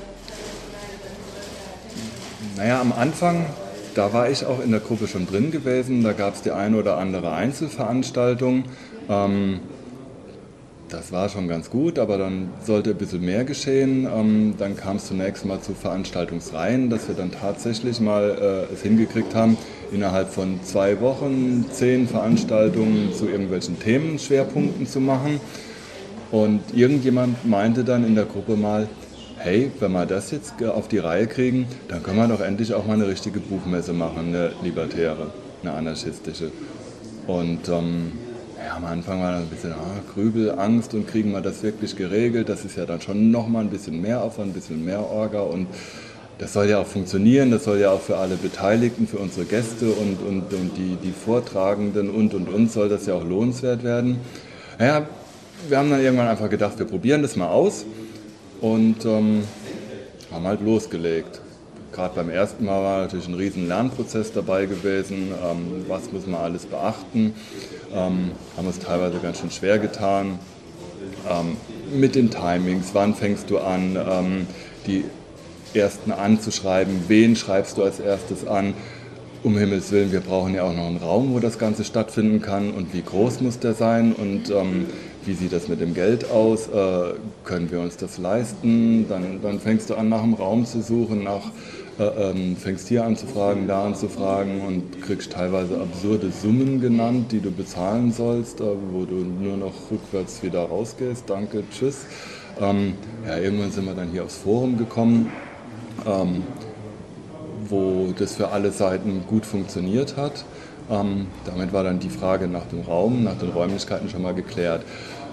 Speaker 15: Naja, am Anfang, da war ich auch in der Gruppe schon drin gewesen. Da gab es die eine oder andere Einzelveranstaltung. Ähm, das war schon ganz gut, aber dann sollte ein bisschen mehr geschehen. Ähm, dann kam es zunächst mal zu Veranstaltungsreihen, dass wir dann tatsächlich mal äh, es hingekriegt haben, innerhalb von zwei Wochen zehn Veranstaltungen zu irgendwelchen Themenschwerpunkten zu machen. Und irgendjemand meinte dann in der Gruppe mal, hey, wenn wir das jetzt auf die Reihe kriegen, dann können wir doch endlich auch mal eine richtige Buchmesse machen, eine libertäre, eine anarchistische. Und ähm, ja, am Anfang war dann ein bisschen ah, Grübel, Angst und kriegen wir das wirklich geregelt. Das ist ja dann schon nochmal ein bisschen mehr Aufwand, ein bisschen mehr Orga und das soll ja auch funktionieren, das soll ja auch für alle Beteiligten, für unsere Gäste und, und, und die, die Vortragenden und und und soll das ja auch lohnenswert werden. Naja, wir haben dann irgendwann einfach gedacht, wir probieren das mal aus und ähm, haben halt losgelegt. Gerade beim ersten Mal war natürlich ein riesen Lernprozess dabei gewesen, ähm, was muss man alles beachten, ähm, haben uns teilweise ganz schön schwer getan. Ähm, mit den Timings, wann fängst du an, ähm, die ersten anzuschreiben, wen schreibst du als erstes an? Um Himmels Willen, wir brauchen ja auch noch einen Raum, wo das Ganze stattfinden kann und wie groß muss der sein und ähm, wie sieht das mit dem Geld aus, äh, können wir uns das leisten? Dann, dann fängst du an, nach einem Raum zu suchen, nach, äh, ähm, fängst hier an zu fragen, da an zu fragen und kriegst teilweise absurde Summen genannt, die du bezahlen sollst, äh, wo du nur noch rückwärts wieder rausgehst, danke, tschüss. Ähm, ja, irgendwann sind wir dann hier aufs Forum gekommen, ähm, wo das für alle Seiten gut funktioniert hat. Ähm, damit war dann die Frage nach dem Raum, nach den Räumlichkeiten schon mal geklärt.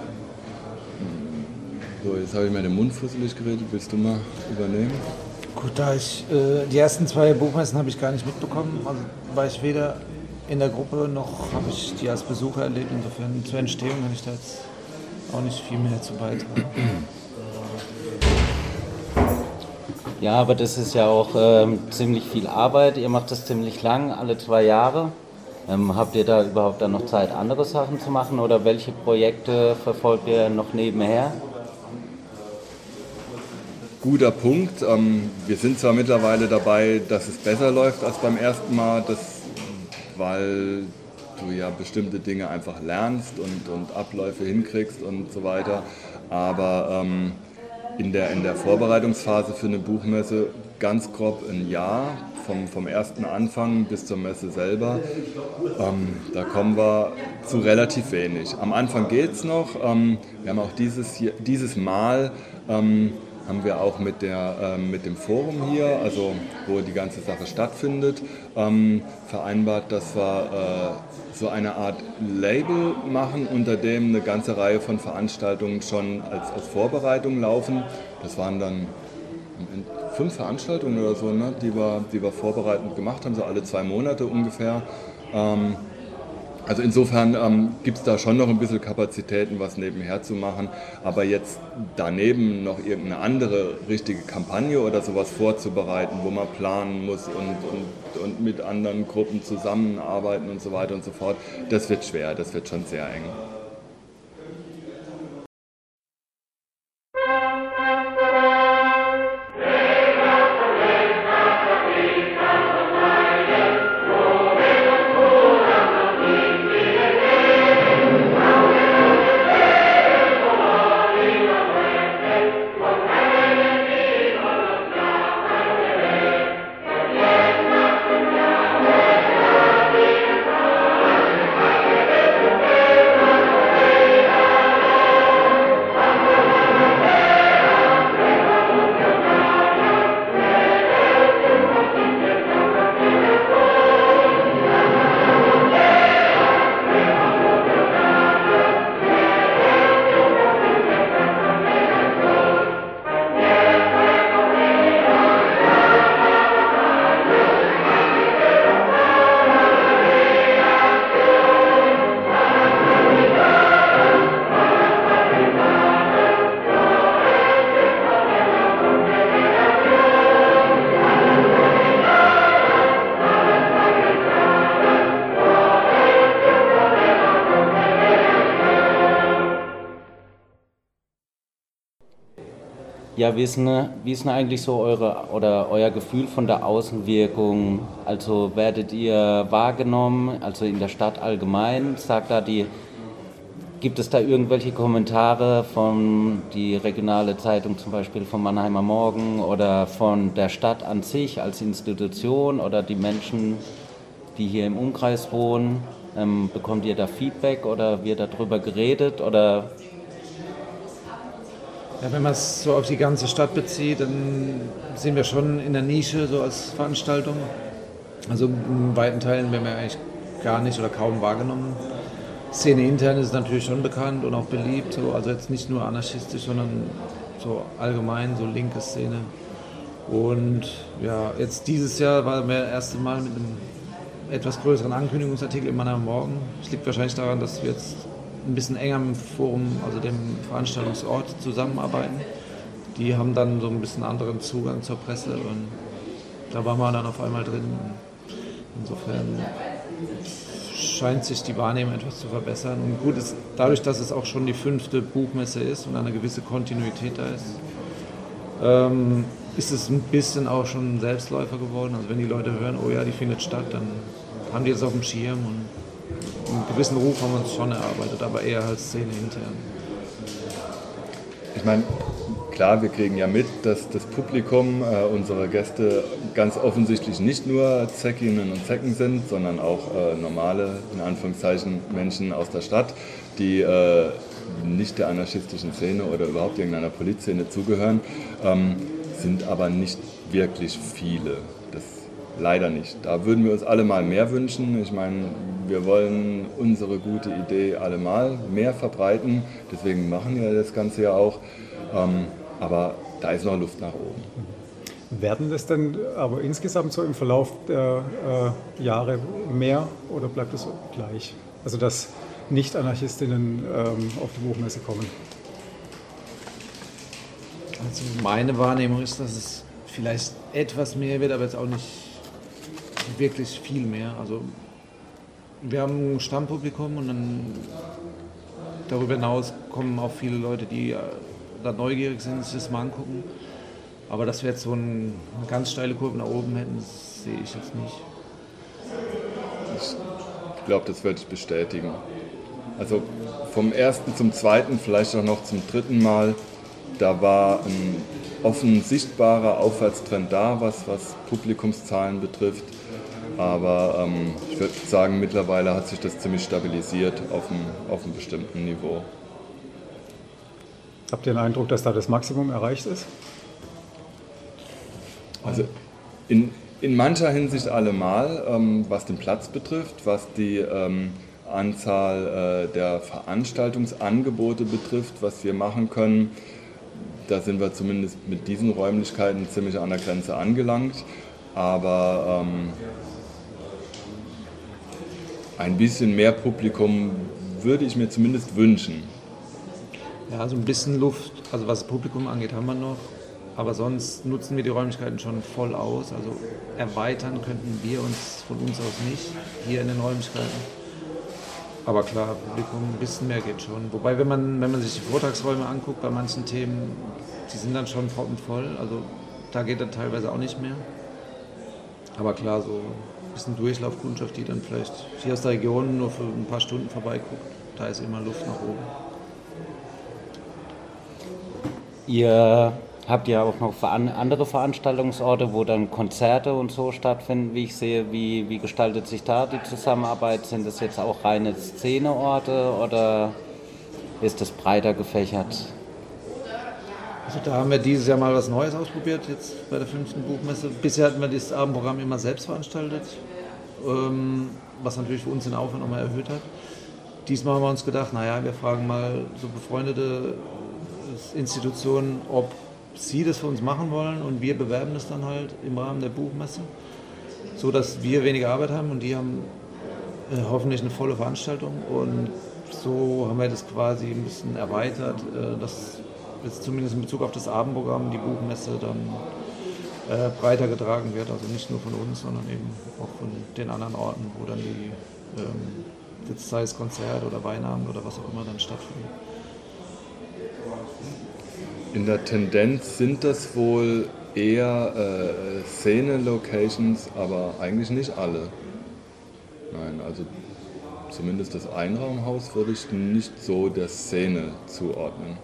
Speaker 15: So, jetzt habe ich mir den Mund fusselig geredet. Willst du mal übernehmen?
Speaker 16: Gut, da ich äh, die ersten zwei Buchmessen habe ich gar nicht mitbekommen. Also war ich weder in der Gruppe noch habe ich die als Besucher erlebt. Insofern zur Entstehung kann ich da jetzt auch nicht viel mehr zu beitragen.
Speaker 4: Ja, aber das ist ja auch ähm, ziemlich viel Arbeit. Ihr macht das ziemlich lang, alle zwei Jahre. Ähm, habt ihr da überhaupt dann noch Zeit, andere Sachen zu machen oder welche Projekte verfolgt ihr noch nebenher?
Speaker 15: Guter Punkt. Ähm, wir sind zwar mittlerweile dabei, dass es besser läuft als beim ersten Mal, das, weil du ja bestimmte Dinge einfach lernst und, und Abläufe hinkriegst und so weiter. Aber ähm, in der, in der Vorbereitungsphase für eine Buchmesse ganz grob ein Jahr, vom, vom ersten Anfang bis zur Messe selber, ähm, da kommen wir zu relativ wenig. Am Anfang geht es noch. Ähm, wir haben auch dieses, dieses Mal ähm, haben wir auch mit, der, ähm, mit dem Forum hier, also wo die ganze Sache stattfindet, ähm, vereinbart, dass wir äh, so eine Art Label machen, unter dem eine ganze Reihe von Veranstaltungen schon als, als Vorbereitung laufen. Das waren dann fünf Veranstaltungen oder so, ne, die, wir, die wir vorbereitend gemacht haben, so alle zwei Monate ungefähr. Ähm, Also insofern ähm, gibt es da schon noch ein bisschen Kapazitäten, was nebenher zu machen, aber jetzt daneben noch irgendeine andere richtige Kampagne oder sowas vorzubereiten, wo man planen muss und, und, und mit anderen Gruppen zusammenarbeiten und so weiter und so fort, das wird schwer, das wird schon sehr eng.
Speaker 4: Ja, wie ist, denn, wie ist denn eigentlich so eure oder euer Gefühl von der Außenwirkung? Also werdet ihr wahrgenommen, also in der Stadt allgemein? Sagt da die, gibt es da irgendwelche Kommentare von die regionale Zeitung zum Beispiel vom Mannheimer Morgen oder von der Stadt an sich als Institution oder die Menschen, die hier im Umkreis wohnen? Ähm, bekommt ihr da Feedback oder wird darüber geredet oder?
Speaker 16: Ja, wenn man es so auf die ganze Stadt bezieht, dann sind wir schon in der Nische so als Veranstaltung. Also in weiten Teilen werden wir eigentlich gar nicht oder kaum wahrgenommen. Szene intern ist natürlich schon bekannt und auch beliebt, so, also jetzt nicht nur anarchistisch, sondern so allgemein, so linke Szene. Und ja, jetzt dieses Jahr war wir das erste Mal mit einem etwas größeren Ankündigungsartikel im Mannheimer Morgen. Es liegt wahrscheinlich daran, dass wir jetzt ein bisschen enger mit dem Forum, also dem Veranstaltungsort, zusammenarbeiten. Die haben dann so ein bisschen anderen Zugang zur Presse und da waren wir dann auf einmal drin. Insofern scheint sich die Wahrnehmung etwas zu verbessern. Und gut ist, dadurch, dass es auch schon die fünfte Buchmesse ist und eine gewisse Kontinuität da ist, ähm, ist es ein bisschen auch schon ein Selbstläufer geworden. Also wenn die Leute hören, oh ja, die findet statt, dann haben die das auf dem Schirm und einen gewissen Ruf haben wir uns schon erarbeitet, aber eher als Szene intern.
Speaker 15: Ich meine, klar, wir kriegen ja mit, dass das Publikum, äh, unsere Gäste ganz offensichtlich nicht nur Zeckinnen und Zecken sind, sondern auch äh, normale, in Anführungszeichen, Menschen aus der Stadt, die äh, nicht der anarchistischen Szene oder überhaupt irgendeiner Polizszene zugehören, ähm, sind aber nicht wirklich viele. Das leider nicht. Da würden wir uns alle mal mehr wünschen. Ich meine, wir wollen unsere gute Idee alle mal mehr verbreiten. Deswegen machen wir das Ganze ja auch. Ähm, aber da ist noch Luft nach oben.
Speaker 14: Werden das denn aber insgesamt so im Verlauf der äh, Jahre mehr oder bleibt es gleich? Also dass Nicht-Anarchistinnen ähm, auf die Buchmesse kommen?
Speaker 16: Also meine Wahrnehmung ist, dass es vielleicht etwas mehr wird, aber jetzt auch nicht wirklich viel mehr. Also wir haben ein Stammpublikum und dann darüber hinaus kommen auch viele Leute, die da neugierig sind, sich das mal angucken. Aber dass wir jetzt so eine ganz steile Kurve nach oben hätten, das sehe ich jetzt nicht.
Speaker 15: Ich glaube, das würde ich bestätigen. Also vom ersten zum zweiten, vielleicht auch noch zum dritten Mal, da war ein offen sichtbarer Aufwärtstrend da, was, was Publikumszahlen betrifft. Aber ähm, ich würde sagen, mittlerweile hat sich das ziemlich stabilisiert auf einem, auf einem bestimmten Niveau.
Speaker 14: Habt ihr den Eindruck, dass da das Maximum erreicht ist?
Speaker 15: Also in, in mancher Hinsicht allemal, ähm, was den Platz betrifft, was die ähm, Anzahl äh, der Veranstaltungsangebote betrifft, was wir machen können. Da sind wir zumindest mit diesen Räumlichkeiten ziemlich an der Grenze angelangt. Aber ähm, ein bisschen mehr Publikum würde ich mir zumindest wünschen.
Speaker 16: Ja, so ein bisschen Luft, also was das Publikum angeht, haben wir noch. Aber sonst nutzen wir die Räumlichkeiten schon voll aus. Also erweitern könnten wir uns von uns aus nicht hier in den Räumlichkeiten. Aber klar, Publikum, ein bisschen mehr geht schon. Wobei, wenn man, wenn man sich die Vortragsräume anguckt, bei manchen Themen, die sind dann schon proppenvoll. Also da geht dann teilweise auch nicht mehr. Aber klar, so ein bisschen Durchlaufkundschaft, die dann vielleicht hier aus der Region nur für ein paar Stunden vorbeiguckt, da ist immer Luft nach oben.
Speaker 4: Ihr habt ja auch noch veran- andere Veranstaltungsorte, wo dann Konzerte und so stattfinden, wie ich sehe. Wie, wie gestaltet sich da die Zusammenarbeit? Sind das jetzt auch reine Szeneorte oder ist das breiter gefächert?
Speaker 16: Also da haben wir dieses Jahr mal was Neues ausprobiert, jetzt bei der fünften Buchmesse. Bisher hatten wir das Abendprogramm immer selbst veranstaltet, ähm, was natürlich für uns den Aufwand nochmal erhöht hat. Diesmal haben wir uns gedacht, naja, wir fragen mal so befreundete Institutionen, ob sie das für uns machen wollen und wir bewerben das dann halt im Rahmen der Buchmesse, so dass wir weniger Arbeit haben und die haben äh, hoffentlich eine volle Veranstaltung und so haben wir das quasi ein bisschen erweitert, äh, dass jetzt zumindest in Bezug auf das Abendprogramm die Buchmesse dann äh, breiter getragen wird, also nicht nur von uns, sondern eben auch von den anderen Orten, wo dann die, ähm, jetzt sei es Konzert oder Weinabend oder was auch immer dann stattfindet.
Speaker 15: In der Tendenz sind das wohl eher äh, Szene-Locations, aber eigentlich nicht alle. Nein, also zumindest das Einraumhaus würde ich nicht so der Szene zuordnen.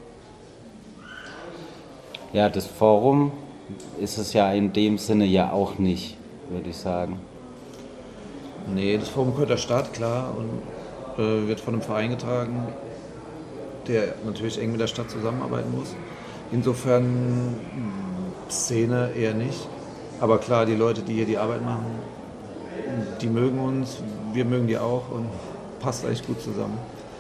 Speaker 4: Ja, das Forum ist es ja in dem Sinne ja auch nicht, würde ich sagen.
Speaker 16: Nee, das Forum gehört der Stadt, klar, und äh, wird von einem Verein getragen, der natürlich eng mit der Stadt zusammenarbeiten muss. Insofern Szene eher nicht. Aber klar, die Leute, die hier die Arbeit machen, die mögen uns, wir mögen die auch und passt eigentlich gut zusammen.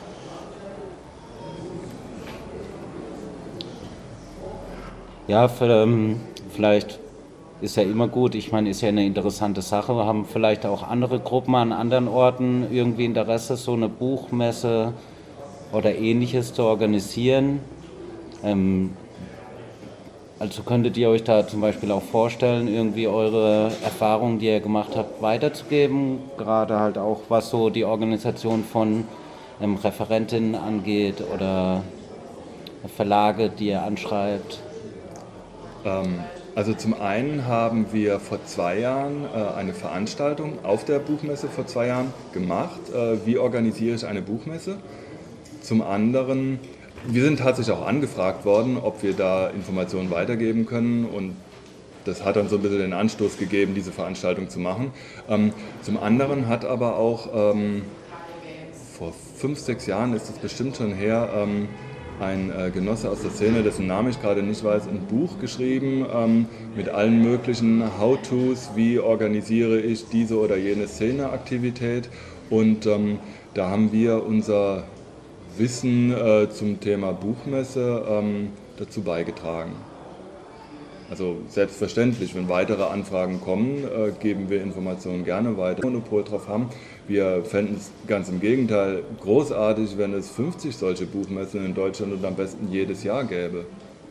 Speaker 4: Ja, für, ähm, vielleicht ist ja immer gut, ich meine, ist ja eine interessante Sache, wir haben vielleicht auch andere Gruppen an anderen Orten irgendwie Interesse, so eine Buchmesse oder Ähnliches zu organisieren. Ähm, also könntet ihr euch da zum Beispiel auch vorstellen, irgendwie eure Erfahrungen, die ihr gemacht habt, weiterzugeben, gerade halt auch was so die Organisation von ähm, Referentinnen angeht oder Verlage, die ihr anschreibt?
Speaker 15: Ähm, also zum einen haben wir vor zwei Jahren äh, eine Veranstaltung auf der Buchmesse vor zwei Jahren gemacht. Äh, wie organisiere ich eine Buchmesse? Zum anderen, wir sind tatsächlich auch angefragt worden, ob wir da Informationen weitergeben können und das hat dann so ein bisschen den Anstoß gegeben, diese Veranstaltung zu machen. Ähm, zum anderen hat aber auch ähm, vor fünf, sechs Jahren ist es bestimmt schon her, ähm, ein äh, Genosse aus der Szene, dessen Namen ich gerade nicht weiß, ein Buch geschrieben ähm, mit allen möglichen How-Tos, wie organisiere ich diese oder jene Szeneaktivität und ähm, da haben wir unser Wissen äh, zum Thema Buchmesse ähm, dazu beigetragen. Also selbstverständlich, wenn weitere Anfragen kommen, äh, geben wir Informationen gerne weiter. Monopol drauf haben. Wir fänden es ganz im Gegenteil großartig, wenn es fünfzig solche Buchmessen in Deutschland und am besten jedes Jahr gäbe.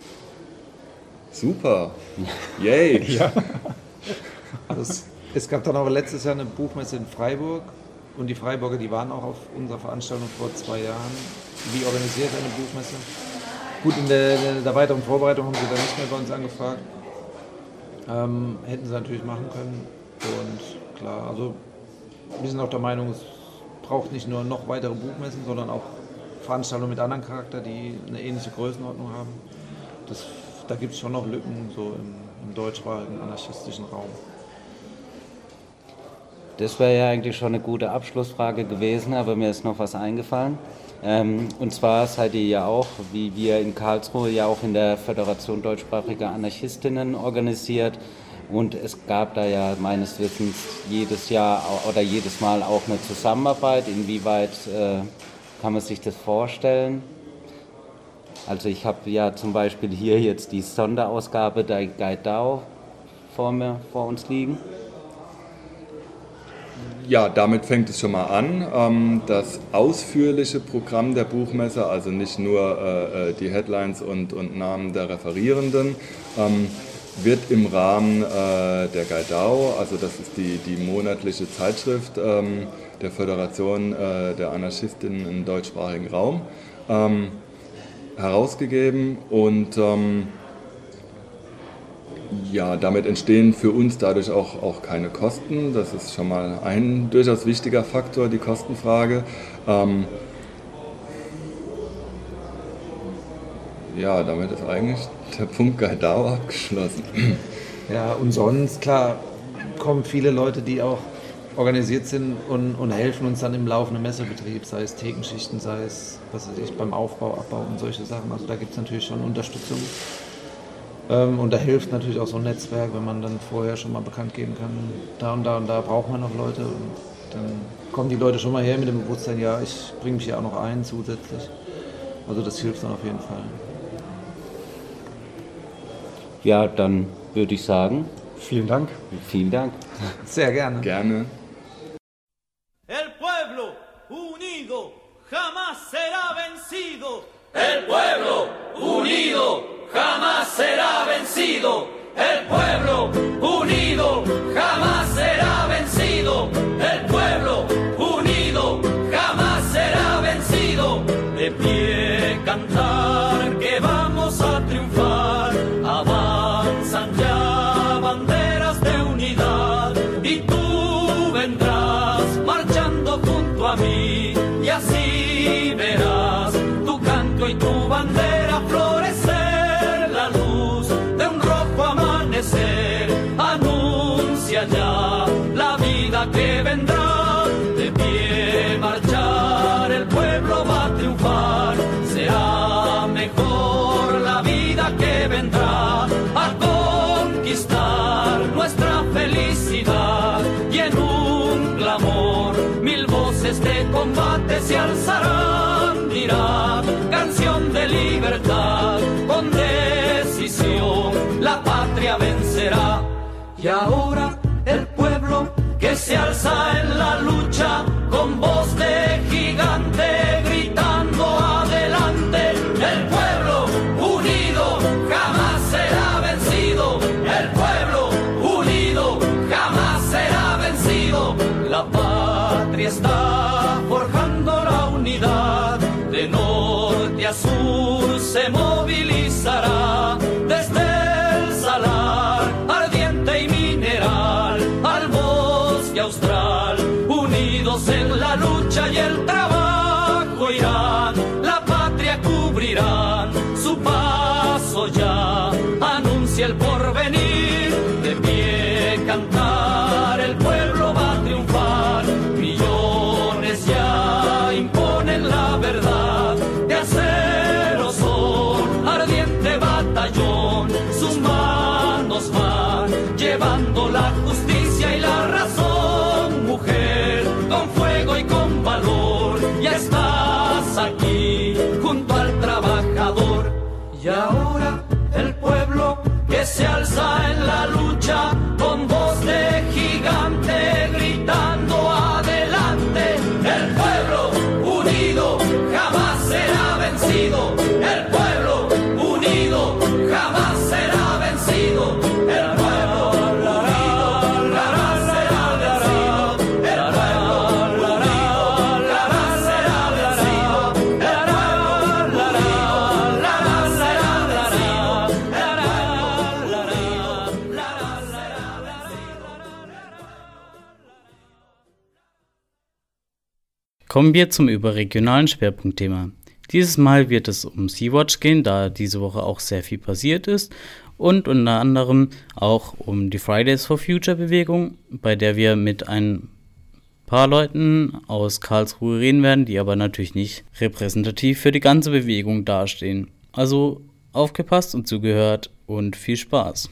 Speaker 15: Super! Yay!
Speaker 16: Ja. Also es, es gab dann aber letztes Jahr eine Buchmesse in Freiburg. Und die Freiburger, die waren auch auf unserer Veranstaltung vor zwei Jahren. Wie organisiert eine Buchmesse? Gut, in der, in der weiteren Vorbereitung haben sie dann nicht mehr bei uns angefragt. Ähm, hätten sie natürlich machen können. Und klar, also wir sind auch der Meinung, es braucht nicht nur noch weitere Buchmessen, sondern auch Veranstaltungen mit anderen Charakter, die eine ähnliche Größenordnung haben. Das, da gibt es schon noch Lücken so im, im deutschsprachigen anarchistischen Raum.
Speaker 4: Das wäre ja eigentlich schon eine gute Abschlussfrage gewesen, aber mir ist noch was eingefallen. Ähm, und zwar seid ihr ja auch, wie wir in Karlsruhe, ja auch in der Föderation deutschsprachiger Anarchistinnen organisiert. Und es gab da ja meines Wissens jedes Jahr oder jedes Mal auch eine Zusammenarbeit. Inwieweit äh, kann man sich das vorstellen? Also ich habe ja zum Beispiel hier jetzt die Sonderausgabe der Gaidao vor mir, vor uns liegen.
Speaker 15: Ja, damit fängt es schon mal an. Das ausführliche Programm der Buchmesse, also nicht nur die Headlines und, und Namen der Referierenden, wird im Rahmen der Gaidao, also das ist die, die monatliche Zeitschrift der Föderation der Anarchistinnen im deutschsprachigen Raum, herausgegeben und ja, damit entstehen für uns dadurch auch, auch keine Kosten. Das ist schon mal ein durchaus wichtiger Faktor, die Kostenfrage. Ähm ja, damit ist eigentlich der Punkt Gaidao abgeschlossen.
Speaker 16: Ja, und sonst, klar, kommen viele Leute, die auch organisiert sind und, und helfen uns dann im laufenden Messebetrieb, sei es Thekenschichten, sei es was weiß ich, beim Aufbau, Abbau und solche Sachen. Also da gibt es natürlich schon Unterstützung. Und da hilft natürlich auch so ein Netzwerk, wenn man dann vorher schon mal bekannt geben kann, da und da und da braucht man noch Leute. Und dann kommen die Leute schon mal her mit dem Bewusstsein, ja, ich bringe mich hier auch noch ein zusätzlich. Also das hilft dann auf jeden Fall.
Speaker 4: Ja, dann würde ich sagen,
Speaker 14: vielen Dank.
Speaker 4: Vielen Dank.
Speaker 16: Sehr gerne.
Speaker 15: Gerne.
Speaker 2: El pueblo unido jamás será vencido. El pueblo unido jamás será vencido. El pueblo unido jamás será vencido. El pueblo unido jamás será vencido. De pie cantar que vamos a triunfar. Avanzan ya banderas de unidad y tú vendrás marchando junto a mí y así verás tu canto y tu bandera florecer. La luz de un rojo amanecer anuncia ya la vida que vendrá. De pie marchar el pueblo va a triunfar. Será mejor la vida que vendrá a conquistar nuestra felicidad y en un clamor mil voces de combate se alzarán. Dirá canción de libertad con decisión la patria vencerá. Y ahora el pueblo que se alza en la lucha con voz de gigante gritando adelante. El pueblo unido jamás será vencido. El pueblo unido jamás será vencido. La patria está forjando la unidad. De norte a sur se movilizará. Desde el salar ardiente y mineral al bosque austral. Unidos en la lucha y el trabajo irán. La patria cubrirán. Su paso ya anuncia el porvenir. De pie cantar el pueblo va a triunfar. Millones ya imponen la verdad. De acero son ardiente batallón. Sus manos van llevando la justicia y la razón. Mujer, con fuego y con valor, ya estás aquí junto al trabajador. Y ahora el pueblo que se alza en la lucha con voz de gigante gritando adelante. El pueblo unido jamás será vencido. El pueblo unido jamás será vencido. El pueblo unido jamás será vencido. El pueblo unido jamás será vencido. El pueblo unido jamás será vencido.
Speaker 17: Kommen wir zum überregionalen Schwerpunktthema. Dieses Mal wird es um Sea-Watch gehen, da diese Woche auch sehr viel passiert ist und unter anderem auch um die Fridays for Future Bewegung, bei der wir mit ein paar Leuten aus Karlsruhe reden werden, die aber natürlich nicht repräsentativ für die ganze Bewegung dastehen. Also aufgepasst und zugehört und viel Spaß.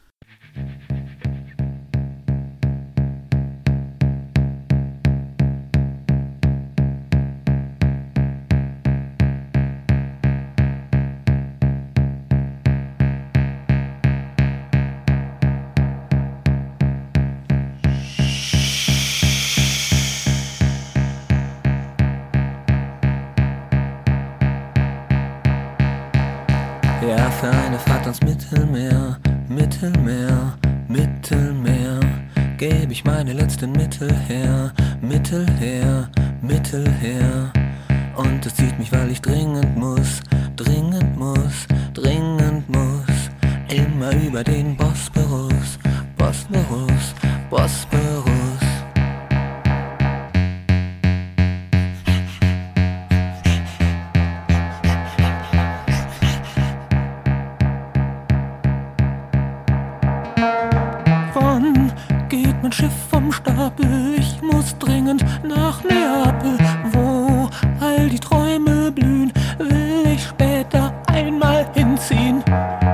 Speaker 18: Ja, für eine Fahrt ans Mittelmeer, Mittelmeer, Mittelmeer, gebe ich meine letzten Mittel her, Mittel her, Mittel her. Und es zieht mich, weil ich dringend muss, dringend muss, dringend muss, immer über den Bosporus, Bosporus, Bosporus. Schiff vom Stapel, ich muss dringend nach Neapel, wo all die Träume blühen, will ich später einmal hinziehen.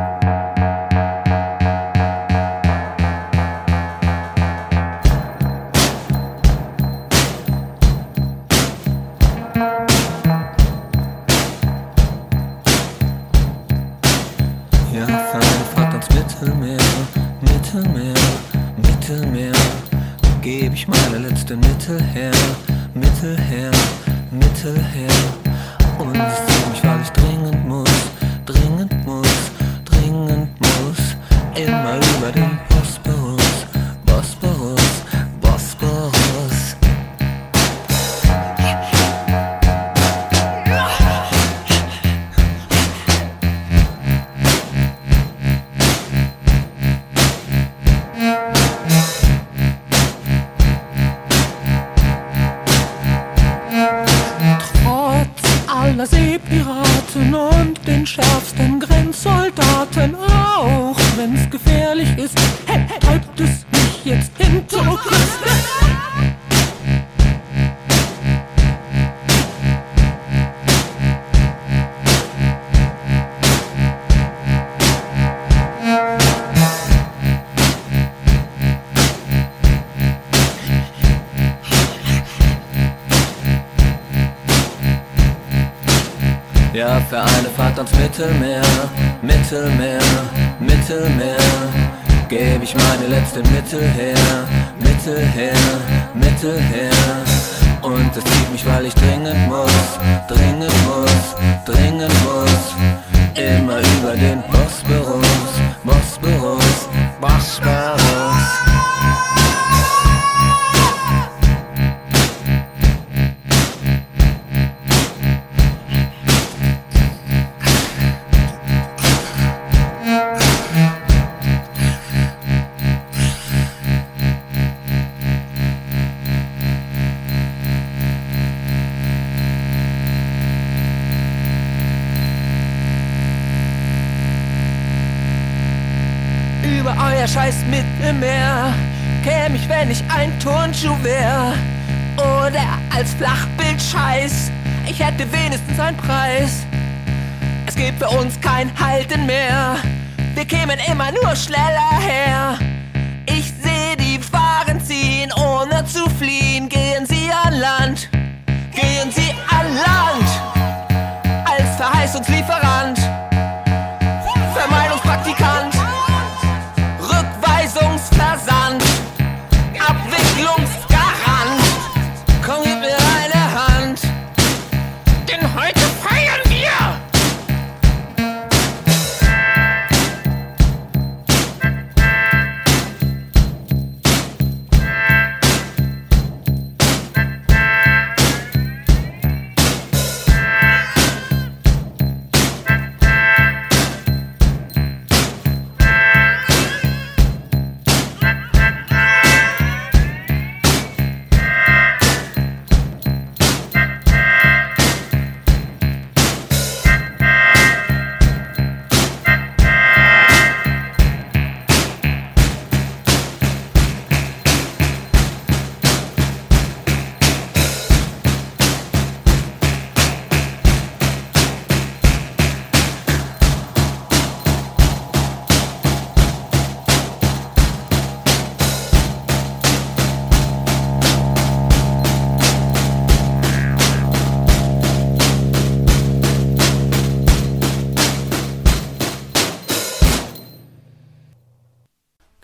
Speaker 18: Ja, für eine Fahrt ans Mittelmeer, Mittelmeer, Mittelmeer, gebe ich meine letzten Mittel her, Mittel her, Mittel her. Und es zieht mich, weil ich dringend muss, dringend muss, dringend muss, immer über den Bosporus, Bosporus, Bosporus. Seepiraten und den schärfsten Grenzsoldaten, auch wenn's gefährlich ist, hey, hey, treibt es mich jetzt hinter. Ja, für eine Fahrt ans Mittelmeer, Mittelmeer, Mittelmeer, gebe ich meine letzten Mittel her, Mittel her, Mittel her. Und es zieht mich, weil ich dringend muss, dringend muss, dringend muss, immer über den Bosporus, Bosporus, Bosporus. Euer scheiß Mittelmeer käm ich, wenn ich ein Turnschuh wär. Oder als Flachbildscheiß, ich hätte wenigstens einen Preis. Es gibt für uns kein Halten mehr, wir kämen immer nur schneller her. Ich seh die Waren ziehen, ohne zu fliehen. Gehen Sie an Land, gehen Sie an Land, als Verheißungslieferant, Vermeidungspraktikant, Rückweisungsversand, Abwicklungsgarant. Komm, gib mir eine Hand, denn heute feiern wir.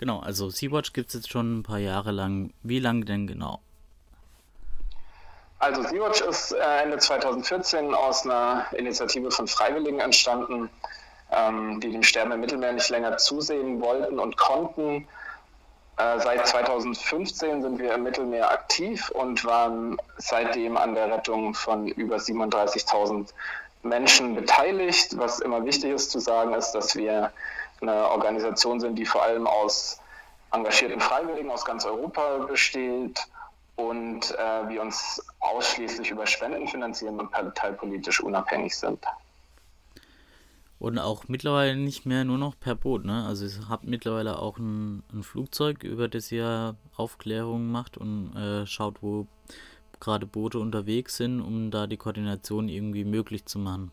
Speaker 17: Genau, also Sea-Watch gibt es jetzt schon ein paar Jahre lang. Wie lange denn genau?
Speaker 19: Also Sea-Watch ist Ende zweitausendvierzehn aus einer Initiative von Freiwilligen entstanden, ähm, die dem Sterben im Mittelmeer nicht länger zusehen wollten und konnten. Äh, seit zweitausendfünfzehn sind wir im Mittelmeer aktiv und waren seitdem an der Rettung von über siebenunddreißigtausend Menschen beteiligt. Was immer wichtig ist zu sagen, ist, dass wir eine Organisation sind, die vor allem aus engagierten Freiwilligen aus ganz Europa besteht und äh, wir uns ausschließlich über Spenden finanzieren und parteipolitisch unabhängig sind.
Speaker 17: Und auch mittlerweile nicht mehr nur noch per Boot, ne? Also ihr habt mittlerweile auch ein, ein Flugzeug, über das ihr Aufklärung macht und äh, schaut, wo gerade Boote unterwegs sind, um da die Koordination irgendwie möglich zu machen.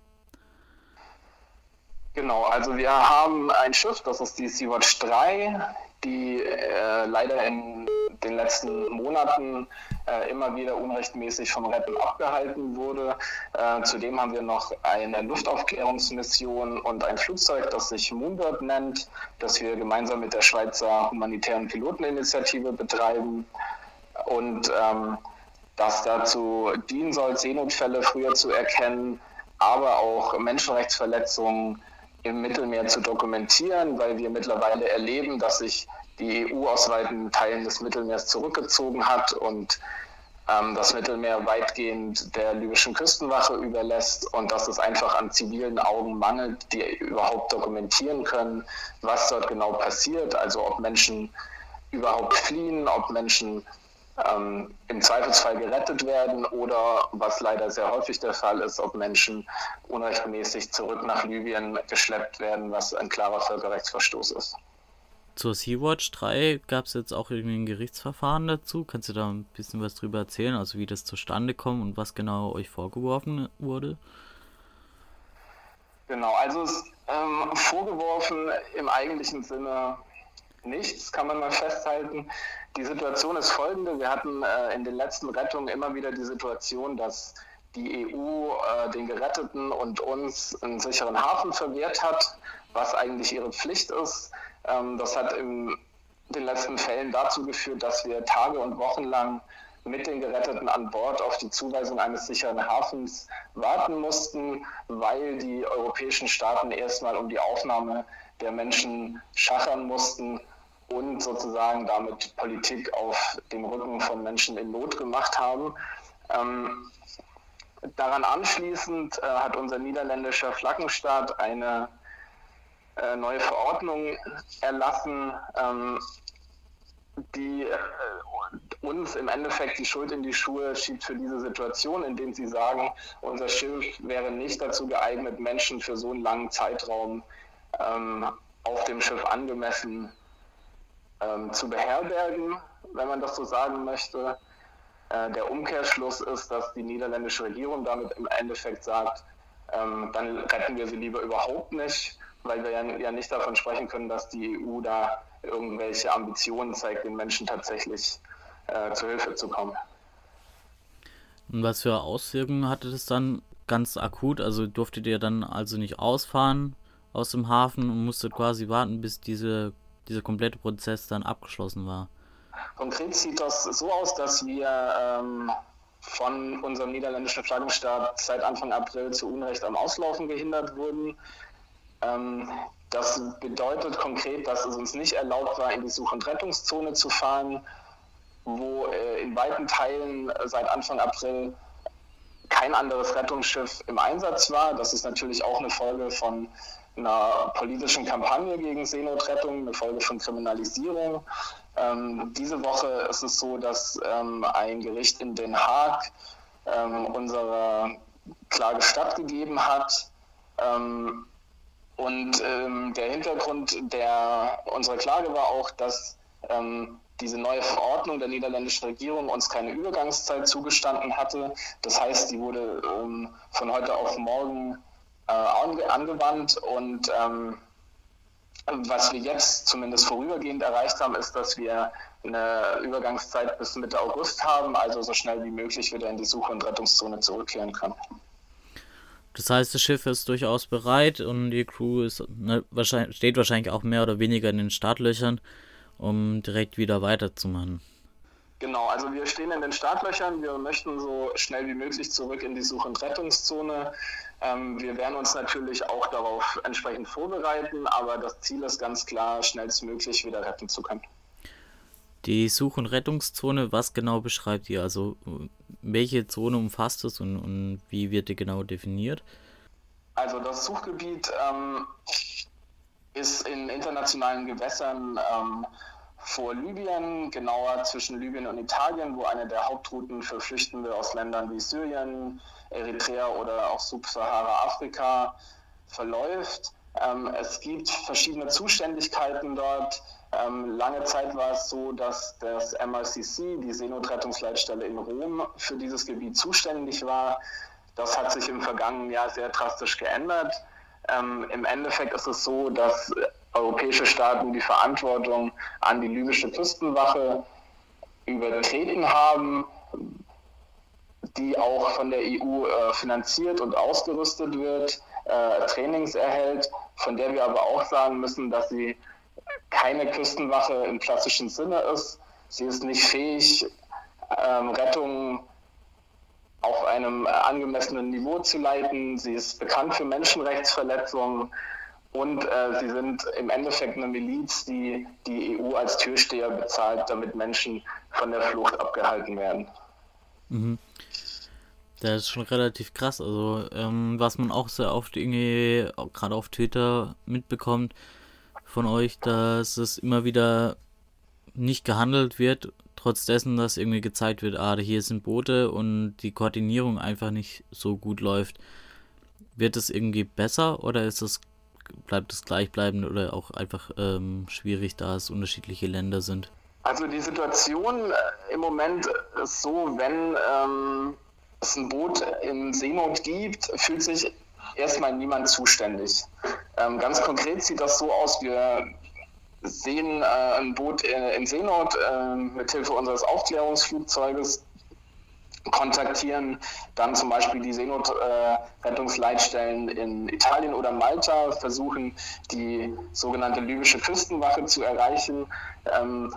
Speaker 19: Genau, also wir haben ein Schiff, das ist die Sea-Watch drei, die äh, leider in den letzten Monaten äh, immer wieder unrechtmäßig vom Retten abgehalten wurde. Äh, zudem haben wir noch eine Luftaufklärungsmission und ein Flugzeug, das sich Moonbird nennt, das wir gemeinsam mit der Schweizer Humanitären Piloteninitiative betreiben und ähm, das dazu dienen soll, Seenotfälle früher zu erkennen, aber auch Menschenrechtsverletzungen im Mittelmeer zu dokumentieren, weil wir mittlerweile erleben, dass sich die E U aus weiten Teilen des Mittelmeers zurückgezogen hat und ähm, das Mittelmeer weitgehend der libyschen Küstenwache überlässt und dass es einfach an zivilen Augen mangelt, die überhaupt dokumentieren können, was dort genau passiert, also ob Menschen überhaupt fliehen, ob Menschen ähm, im Zweifelsfall gerettet werden oder, was leider sehr häufig der Fall ist, ob Menschen unrechtmäßig zurück nach Libyen geschleppt werden, was ein klarer Völkerrechtsverstoß ist.
Speaker 17: Zur Sea-Watch drei gab es jetzt auch irgendwie ein Gerichtsverfahren dazu. Kannst du da ein bisschen was drüber erzählen, also wie das zustande kommt und was genau euch vorgeworfen wurde?
Speaker 19: Genau, also es ähm, vorgeworfen im eigentlichen Sinne nichts, kann man mal festhalten. Die Situation ist folgende: Wir hatten äh, in den letzten Rettungen immer wieder die Situation, dass die E U äh, den Geretteten und uns einen sicheren Hafen verwehrt hat, was eigentlich ihre Pflicht ist. Ähm, das hat in den letzten Fällen dazu geführt, dass wir Tage und Wochen lang mit den Geretteten an Bord auf die Zuweisung eines sicheren Hafens warten mussten, weil die europäischen Staaten erstmal um die Aufnahme der Menschen schachern mussten und sozusagen damit Politik auf dem Rücken von Menschen in Not gemacht haben. Ähm, daran anschließend äh, hat unser niederländischer Flaggenstaat eine äh, neue Verordnung erlassen, ähm, die äh, uns im Endeffekt die Schuld in die Schuhe schiebt für diese Situation, indem sie sagen, unser Schiff wäre nicht dazu geeignet, Menschen für so einen langen Zeitraum ähm, auf dem Schiff angemessen ähm, zu beherbergen, wenn man das so sagen möchte. Äh, der Umkehrschluss ist, dass die niederländische Regierung damit im Endeffekt sagt, ähm, dann retten wir sie lieber überhaupt nicht, weil wir ja, ja nicht davon sprechen können, dass die E U da irgendwelche Ambitionen zeigt, den Menschen tatsächlich äh, zu Hilfe zu kommen.
Speaker 17: Und was für Auswirkungen hatte das dann ganz akut? Also durftet ihr dann also nicht ausfahren aus dem Hafen und musstet quasi warten, bis diese, dieser komplette Prozess dann abgeschlossen war?
Speaker 19: Konkret sieht das so aus, dass wir ähm, von unserem niederländischen Flaggenstaat seit Anfang April zu Unrecht am Auslaufen gehindert wurden. Ähm, das bedeutet konkret, dass es uns nicht erlaubt war, in die Such- und Rettungszone zu fahren, wo äh, in weiten Teilen äh, seit Anfang April kein anderes Rettungsschiff im Einsatz war. Das ist natürlich auch eine Folge von einer politischen Kampagne gegen Seenotrettung, eine Folge von Kriminalisierung. Ähm, diese Woche ist es so, dass ähm, ein Gericht in Den Haag ähm, unsere Klage stattgegeben hat. Ähm, und ähm, der Hintergrund der unserer Klage war auch, dass ähm, diese neue Verordnung der niederländischen Regierung uns keine Übergangszeit zugestanden hatte. Das heißt, die wurde ähm, von heute auf morgen äh, ange- angewandt und ähm, was wir jetzt zumindest vorübergehend erreicht haben, ist, dass wir eine Übergangszeit bis Mitte August haben, also so schnell wie möglich wieder in die Such- und Rettungszone zurückkehren können.
Speaker 17: Das heißt, das Schiff ist durchaus bereit und die Crew ist, ne, wahrscheinlich, steht wahrscheinlich auch mehr oder weniger in den Startlöchern. um direkt wieder weiterzumachen?
Speaker 19: Genau, also wir stehen in den Startlöchern, wir möchten so schnell wie möglich zurück in die Such- und Rettungszone. Ähm, wir werden uns natürlich auch darauf entsprechend vorbereiten, aber das Ziel ist ganz klar, schnellstmöglich wieder retten zu können.
Speaker 17: Die Such- und Rettungszone, was genau beschreibt ihr? Also welche Zone umfasst es und, und wie wird die genau definiert?
Speaker 19: Also das Suchgebiet ähm, ist in internationalen Gewässern ähm, vor Libyen, genauer zwischen Libyen und Italien, wo eine der Hauptrouten für Flüchtende aus Ländern wie Syrien, Eritrea oder auch Subsahara-Afrika verläuft. Ähm, es gibt verschiedene Zuständigkeiten dort. Ähm, lange Zeit war es so, dass das M R C C, die Seenotrettungsleitstelle in Rom, für dieses Gebiet zuständig war. Das hat sich im vergangenen Jahr sehr drastisch geändert. Ähm, Im Endeffekt ist es so, dass europäische Staaten die Verantwortung an die libysche Küstenwache übertreten haben, die auch von der E U äh, finanziert und ausgerüstet wird, äh, Trainings erhält, von der wir aber auch sagen müssen, dass sie keine Küstenwache im klassischen Sinne ist. Sie ist nicht fähig, ähm, Rettung auf einem angemessenen Niveau zu leiten. Sie ist bekannt für Menschenrechtsverletzungen und äh, sie sind im Endeffekt eine Miliz, die die E U als Türsteher bezahlt, damit Menschen von der Flucht abgehalten werden.
Speaker 17: Mhm. Das ist schon relativ krass. Also ähm, was man auch sehr oft irgendwie, gerade auf Twitter mitbekommt von euch, dass es immer wieder nicht gehandelt wird, trotz dessen, dass irgendwie gezeigt wird, ah, hier sind Boote und die Koordinierung einfach nicht so gut läuft. Wird es irgendwie besser oder ist es, bleibt es gleichbleibend oder auch einfach ähm, schwierig, da es unterschiedliche Länder sind?
Speaker 19: Also die Situation im Moment ist so, wenn ähm, es ein Boot in Seenot gibt, fühlt sich erstmal niemand zuständig. Ähm, ganz konkret sieht das so aus, wir sehen äh, ein Boot in, in Seenot äh, mit Hilfe unseres Aufklärungsflugzeuges, kontaktieren dann zum Beispiel die Seenotrettungsleitstellen äh, in Italien oder Malta, versuchen die sogenannte libysche Küstenwache zu erreichen. Ähm,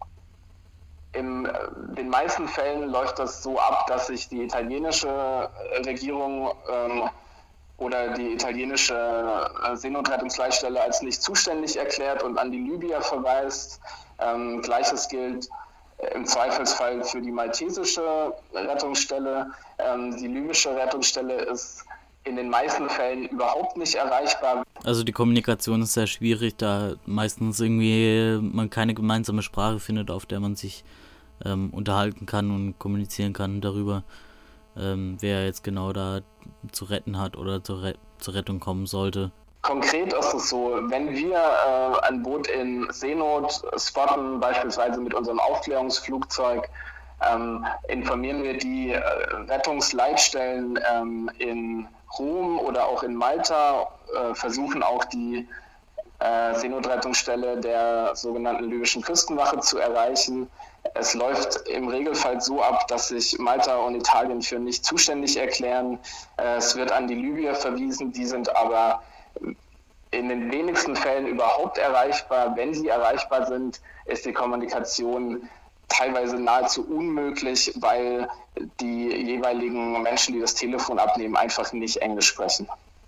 Speaker 19: in den meisten Fällen läuft das so ab, dass sich die italienische Regierung ähm, oder die italienische Seenotrettungsleitstelle als nicht zuständig erklärt und an die Libyer verweist. Ähm, Gleiches gilt im Zweifelsfall für die maltesische Rettungsstelle. Ähm, die libysche Rettungsstelle ist in den meisten Fällen überhaupt nicht erreichbar.
Speaker 17: Also die Kommunikation ist sehr schwierig, da meistens irgendwie man keine gemeinsame Sprache findet, auf der man sich ähm, unterhalten kann und kommunizieren kann darüber, ähm, wer jetzt genau da zu retten hat oder zur, Re- zur Rettung kommen sollte.
Speaker 19: Konkret ist es so, wenn wir äh, ein Boot in Seenot spotten, beispielsweise mit unserem Aufklärungsflugzeug, ähm, informieren wir die äh, Rettungsleitstellen ähm, in Rom oder auch in Malta, äh, versuchen auch die äh, Seenotrettungsstelle der sogenannten libyschen Küstenwache zu erreichen. Es läuft im Regelfall so ab, dass sich Malta und Italien für nicht zuständig erklären. Äh, es wird an die Libyer verwiesen, die sind aber in den wenigsten Fällen überhaupt erreichbar. Wenn sie erreichbar sind, ist die Kommunikation teilweise nahezu unmöglich, weil die jeweiligen Menschen, die das Telefon abnehmen, einfach nicht Englisch sprechen.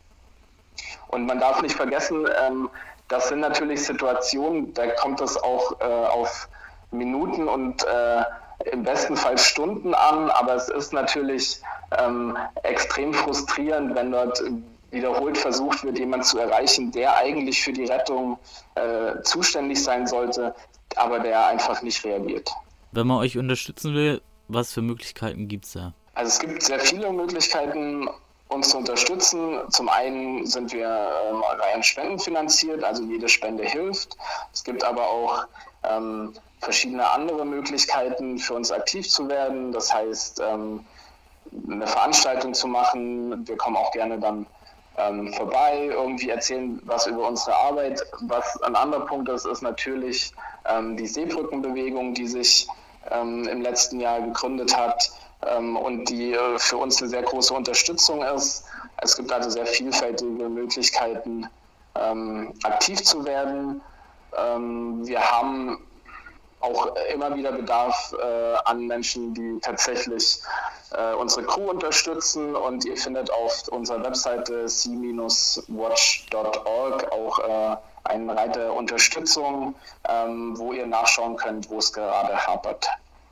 Speaker 19: Und man darf nicht vergessen, ähm, das sind natürlich Situationen, da kommt es auch äh, auf Minuten und äh, im besten Fall Stunden an, aber es ist natürlich ähm, extrem frustrierend, wenn dort wiederholt versucht wird, jemanden zu erreichen, der eigentlich für die Rettung äh, zuständig sein sollte, aber der einfach nicht reagiert.
Speaker 17: Wenn man euch unterstützen will, was für Möglichkeiten gibt es da?
Speaker 19: Also es gibt sehr viele Möglichkeiten, uns zu unterstützen. Zum einen sind wir ähm, rein spendenfinanziert, also jede Spende hilft. Es gibt aber auch ähm, verschiedene andere Möglichkeiten, für uns aktiv zu werden. Das heißt, ähm, eine Veranstaltung zu machen. Wir kommen auch gerne dann ähm, vorbei, irgendwie erzählen was über unsere Arbeit. Was ein anderer Punkt ist, ist natürlich ähm, die Seebrückenbewegung, die sich ähm, im letzten Jahr gegründet hat ähm, und die äh, für uns eine sehr große Unterstützung ist. Es gibt also sehr vielfältige Möglichkeiten, ähm, aktiv zu werden. Ähm, wir haben auch immer wieder Bedarf äh, an Menschen, die tatsächlich äh, unsere Crew unterstützen, und ihr findet auf unserer Webseite sea watch dot org auch äh, eine Reiter Unterstützung, ähm, wo ihr nachschauen könnt, wo es gerade hapert.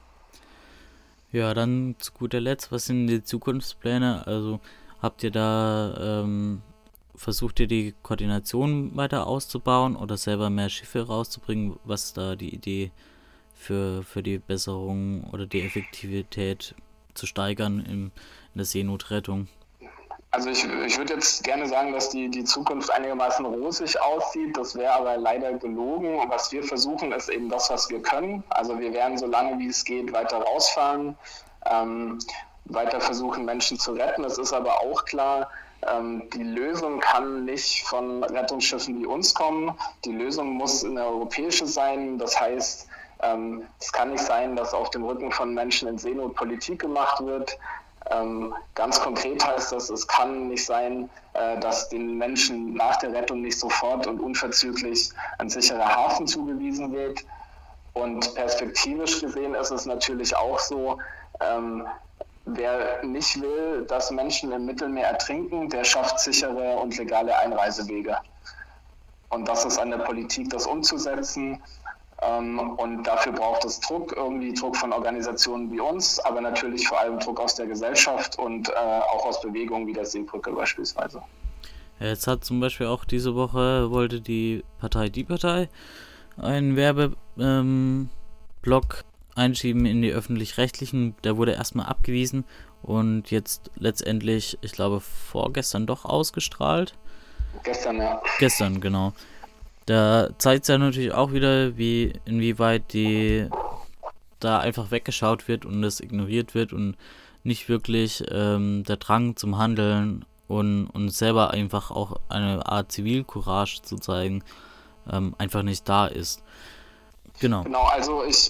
Speaker 17: Ja, dann zu guter Letzt, was sind die Zukunftspläne? Also habt ihr da, ähm, versucht ihr die Koordination weiter auszubauen oder selber mehr Schiffe rauszubringen? Was ist da die Idee für, für die Besserung oder die Effektivität zu steigern in, in der Seenotrettung?
Speaker 19: Also ich, ich würde jetzt gerne sagen, dass die, die Zukunft einigermaßen rosig aussieht. Das wäre aber leider gelogen. Und was wir versuchen, ist eben das, was wir können. Also wir werden so lange wie es geht weiter rausfahren, ähm, weiter versuchen, Menschen zu retten. Es ist aber auch klar, ähm, die Lösung kann nicht von Rettungsschiffen wie uns kommen. Die Lösung muss eine europäische sein. Das heißt, ähm, es kann nicht sein, dass auf dem Rücken von Menschen in Seenot Politik gemacht wird. Ähm, ganz konkret heißt das, es kann nicht sein, äh, dass den Menschen nach der Rettung nicht sofort und unverzüglich ein sicherer Hafen zugewiesen wird. Und perspektivisch gesehen ist es natürlich auch so, ähm, wer nicht will, dass Menschen im Mittelmeer ertrinken, der schafft sichere und legale Einreisewege. Und das ist an der Politik, das umzusetzen. Und dafür braucht es Druck, irgendwie Druck von Organisationen wie uns, aber natürlich vor allem Druck aus der Gesellschaft und äh, auch aus Bewegungen wie der Seebrücke beispielsweise.
Speaker 17: Ja, jetzt hat zum Beispiel auch diese Woche, wollte die Partei Die Partei einen Werbeblock ähm, einschieben in die Öffentlich-Rechtlichen. Der wurde erstmal abgewiesen und jetzt letztendlich, ich glaube, vorgestern doch ausgestrahlt.
Speaker 19: Gestern, ja.
Speaker 17: Gestern, genau. Da zeigt es ja natürlich auch wieder, wie inwieweit die da einfach weggeschaut wird und es ignoriert wird und nicht wirklich ähm, der Drang zum Handeln und, und selber einfach auch eine Art Zivilcourage zu zeigen, ähm, einfach nicht da ist. Genau.
Speaker 19: Genau, also ich,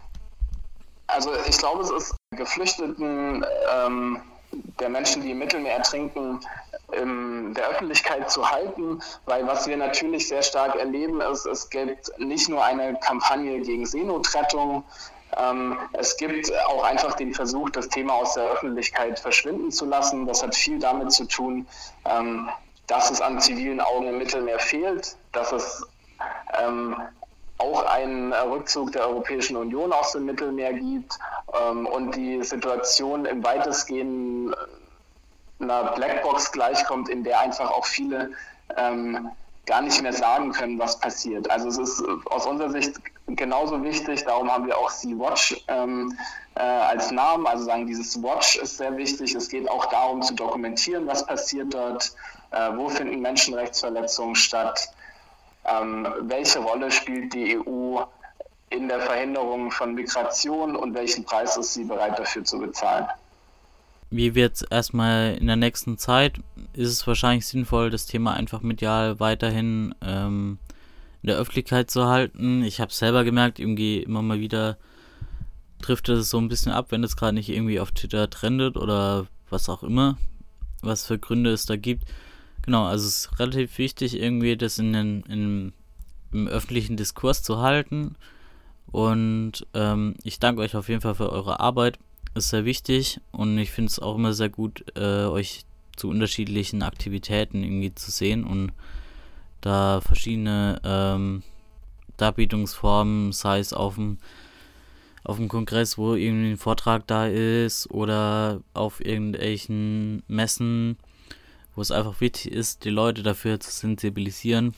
Speaker 19: also ich glaube, es ist Geflüchteten ähm, der Menschen, die im Mittelmeer ertrinken, in der Öffentlichkeit zu halten, weil was wir natürlich sehr stark erleben ist, es gibt nicht nur eine Kampagne gegen Seenotrettung, ähm, es gibt auch einfach den Versuch, das Thema aus der Öffentlichkeit verschwinden zu lassen. Das hat viel damit zu tun, ähm, dass es an zivilen Augen im Mittelmeer fehlt, dass es ähm, auch einen Rückzug der Europäischen Union aus dem Mittelmeer gibt ähm, und die Situation im weitestgehend einer Blackbox gleichkommt, in der einfach auch viele ähm, gar nicht mehr sagen können, was passiert. Also es ist aus unserer Sicht genauso wichtig, darum haben wir auch Sea-Watch ähm, äh, als Namen, also sagen, dieses Watch ist sehr wichtig. Es geht auch darum zu dokumentieren, was passiert dort, äh, wo finden Menschenrechtsverletzungen statt, ähm, welche Rolle spielt die E U in der Verhinderung von Migration und welchen Preis ist sie bereit dafür zu bezahlen.
Speaker 17: Wie wird es erstmal in der nächsten Zeit? Ist es wahrscheinlich sinnvoll, das Thema einfach medial weiterhin ähm, in der Öffentlichkeit zu halten. Ich habe es selber gemerkt, irgendwie immer mal wieder trifft es so ein bisschen ab, wenn es gerade nicht irgendwie auf Twitter trendet oder was auch immer, was für Gründe es da gibt. Genau, also es ist relativ wichtig, irgendwie das in den, in, im öffentlichen Diskurs zu halten. Und ähm, ich danke euch auf jeden Fall für eure Arbeit. Ist sehr wichtig und ich finde es auch immer sehr gut, äh, euch zu unterschiedlichen Aktivitäten irgendwie zu sehen und da verschiedene ähm, Darbietungsformen, sei es auf dem auf dem Kongress, wo irgendwie ein Vortrag da ist oder auf irgendwelchen Messen, wo es einfach wichtig ist, die Leute dafür zu sensibilisieren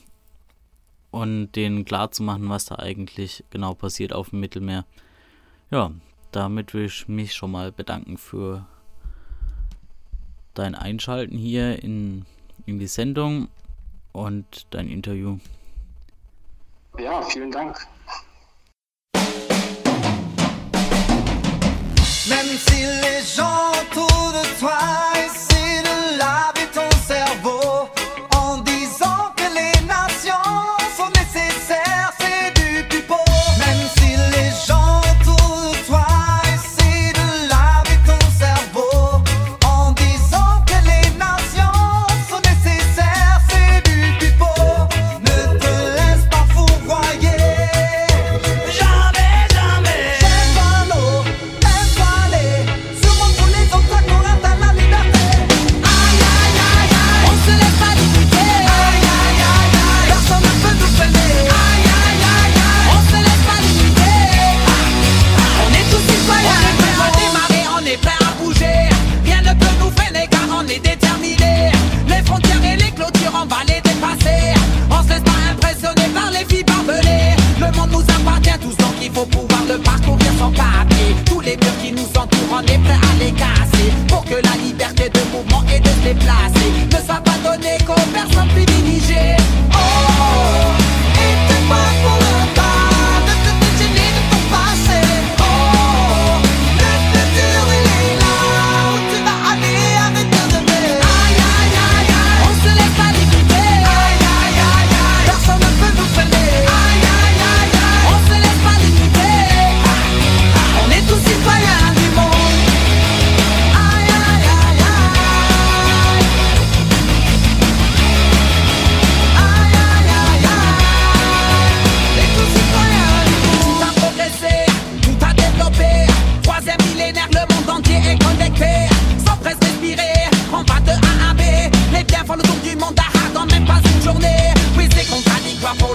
Speaker 17: und denen klar zu machen, was da eigentlich genau passiert auf dem Mittelmeer. Ja, damit will ich mich schon mal bedanken für dein Einschalten hier in, in die Sendung und dein Interview.
Speaker 19: Ja, vielen Dank.
Speaker 7: Même si les gens autour de toi essaient de laver ton cerveau en disant que les nations sont nécessaires, c'est du pipeau. Même si les gens autour de toi essaient de laver ton cerveau en disant que les nations sont nécessaires, c'est du pipeau. Ne te laisse pas fourvoyer, jamais, jamais.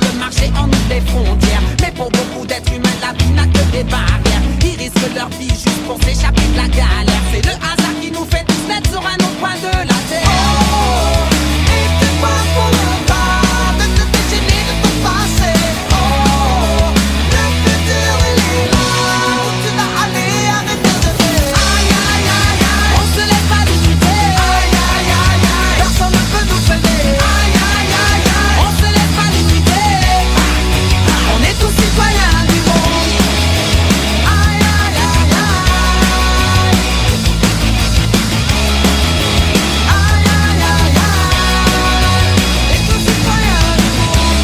Speaker 18: le marché en ouvre des frontières. Mais pour beaucoup d'êtres humains, la vie n'a que des barrières. Ils risquent leur vie juste pour s'échapper de la galère. C'est le hasard qui nous fait tous naître sur un autre coin de la terre. Oh, et c'est pas pour longtemps de te déchaîner de ton passé. Oh, le futur il est là, où tu vas aller, arrête de rêver. Aïe aïe aïe aïe, on se laisse pas limiter. Aïe aïe aïe aïe, personne ne peut nous freiner. Aïe aïe aïe aïe, on se laisse pas limiter. On est tous citoyens du monde. Aïe aïe aïe aïe. Aïe aïe aïe aïe. On est tous citoyens du monde.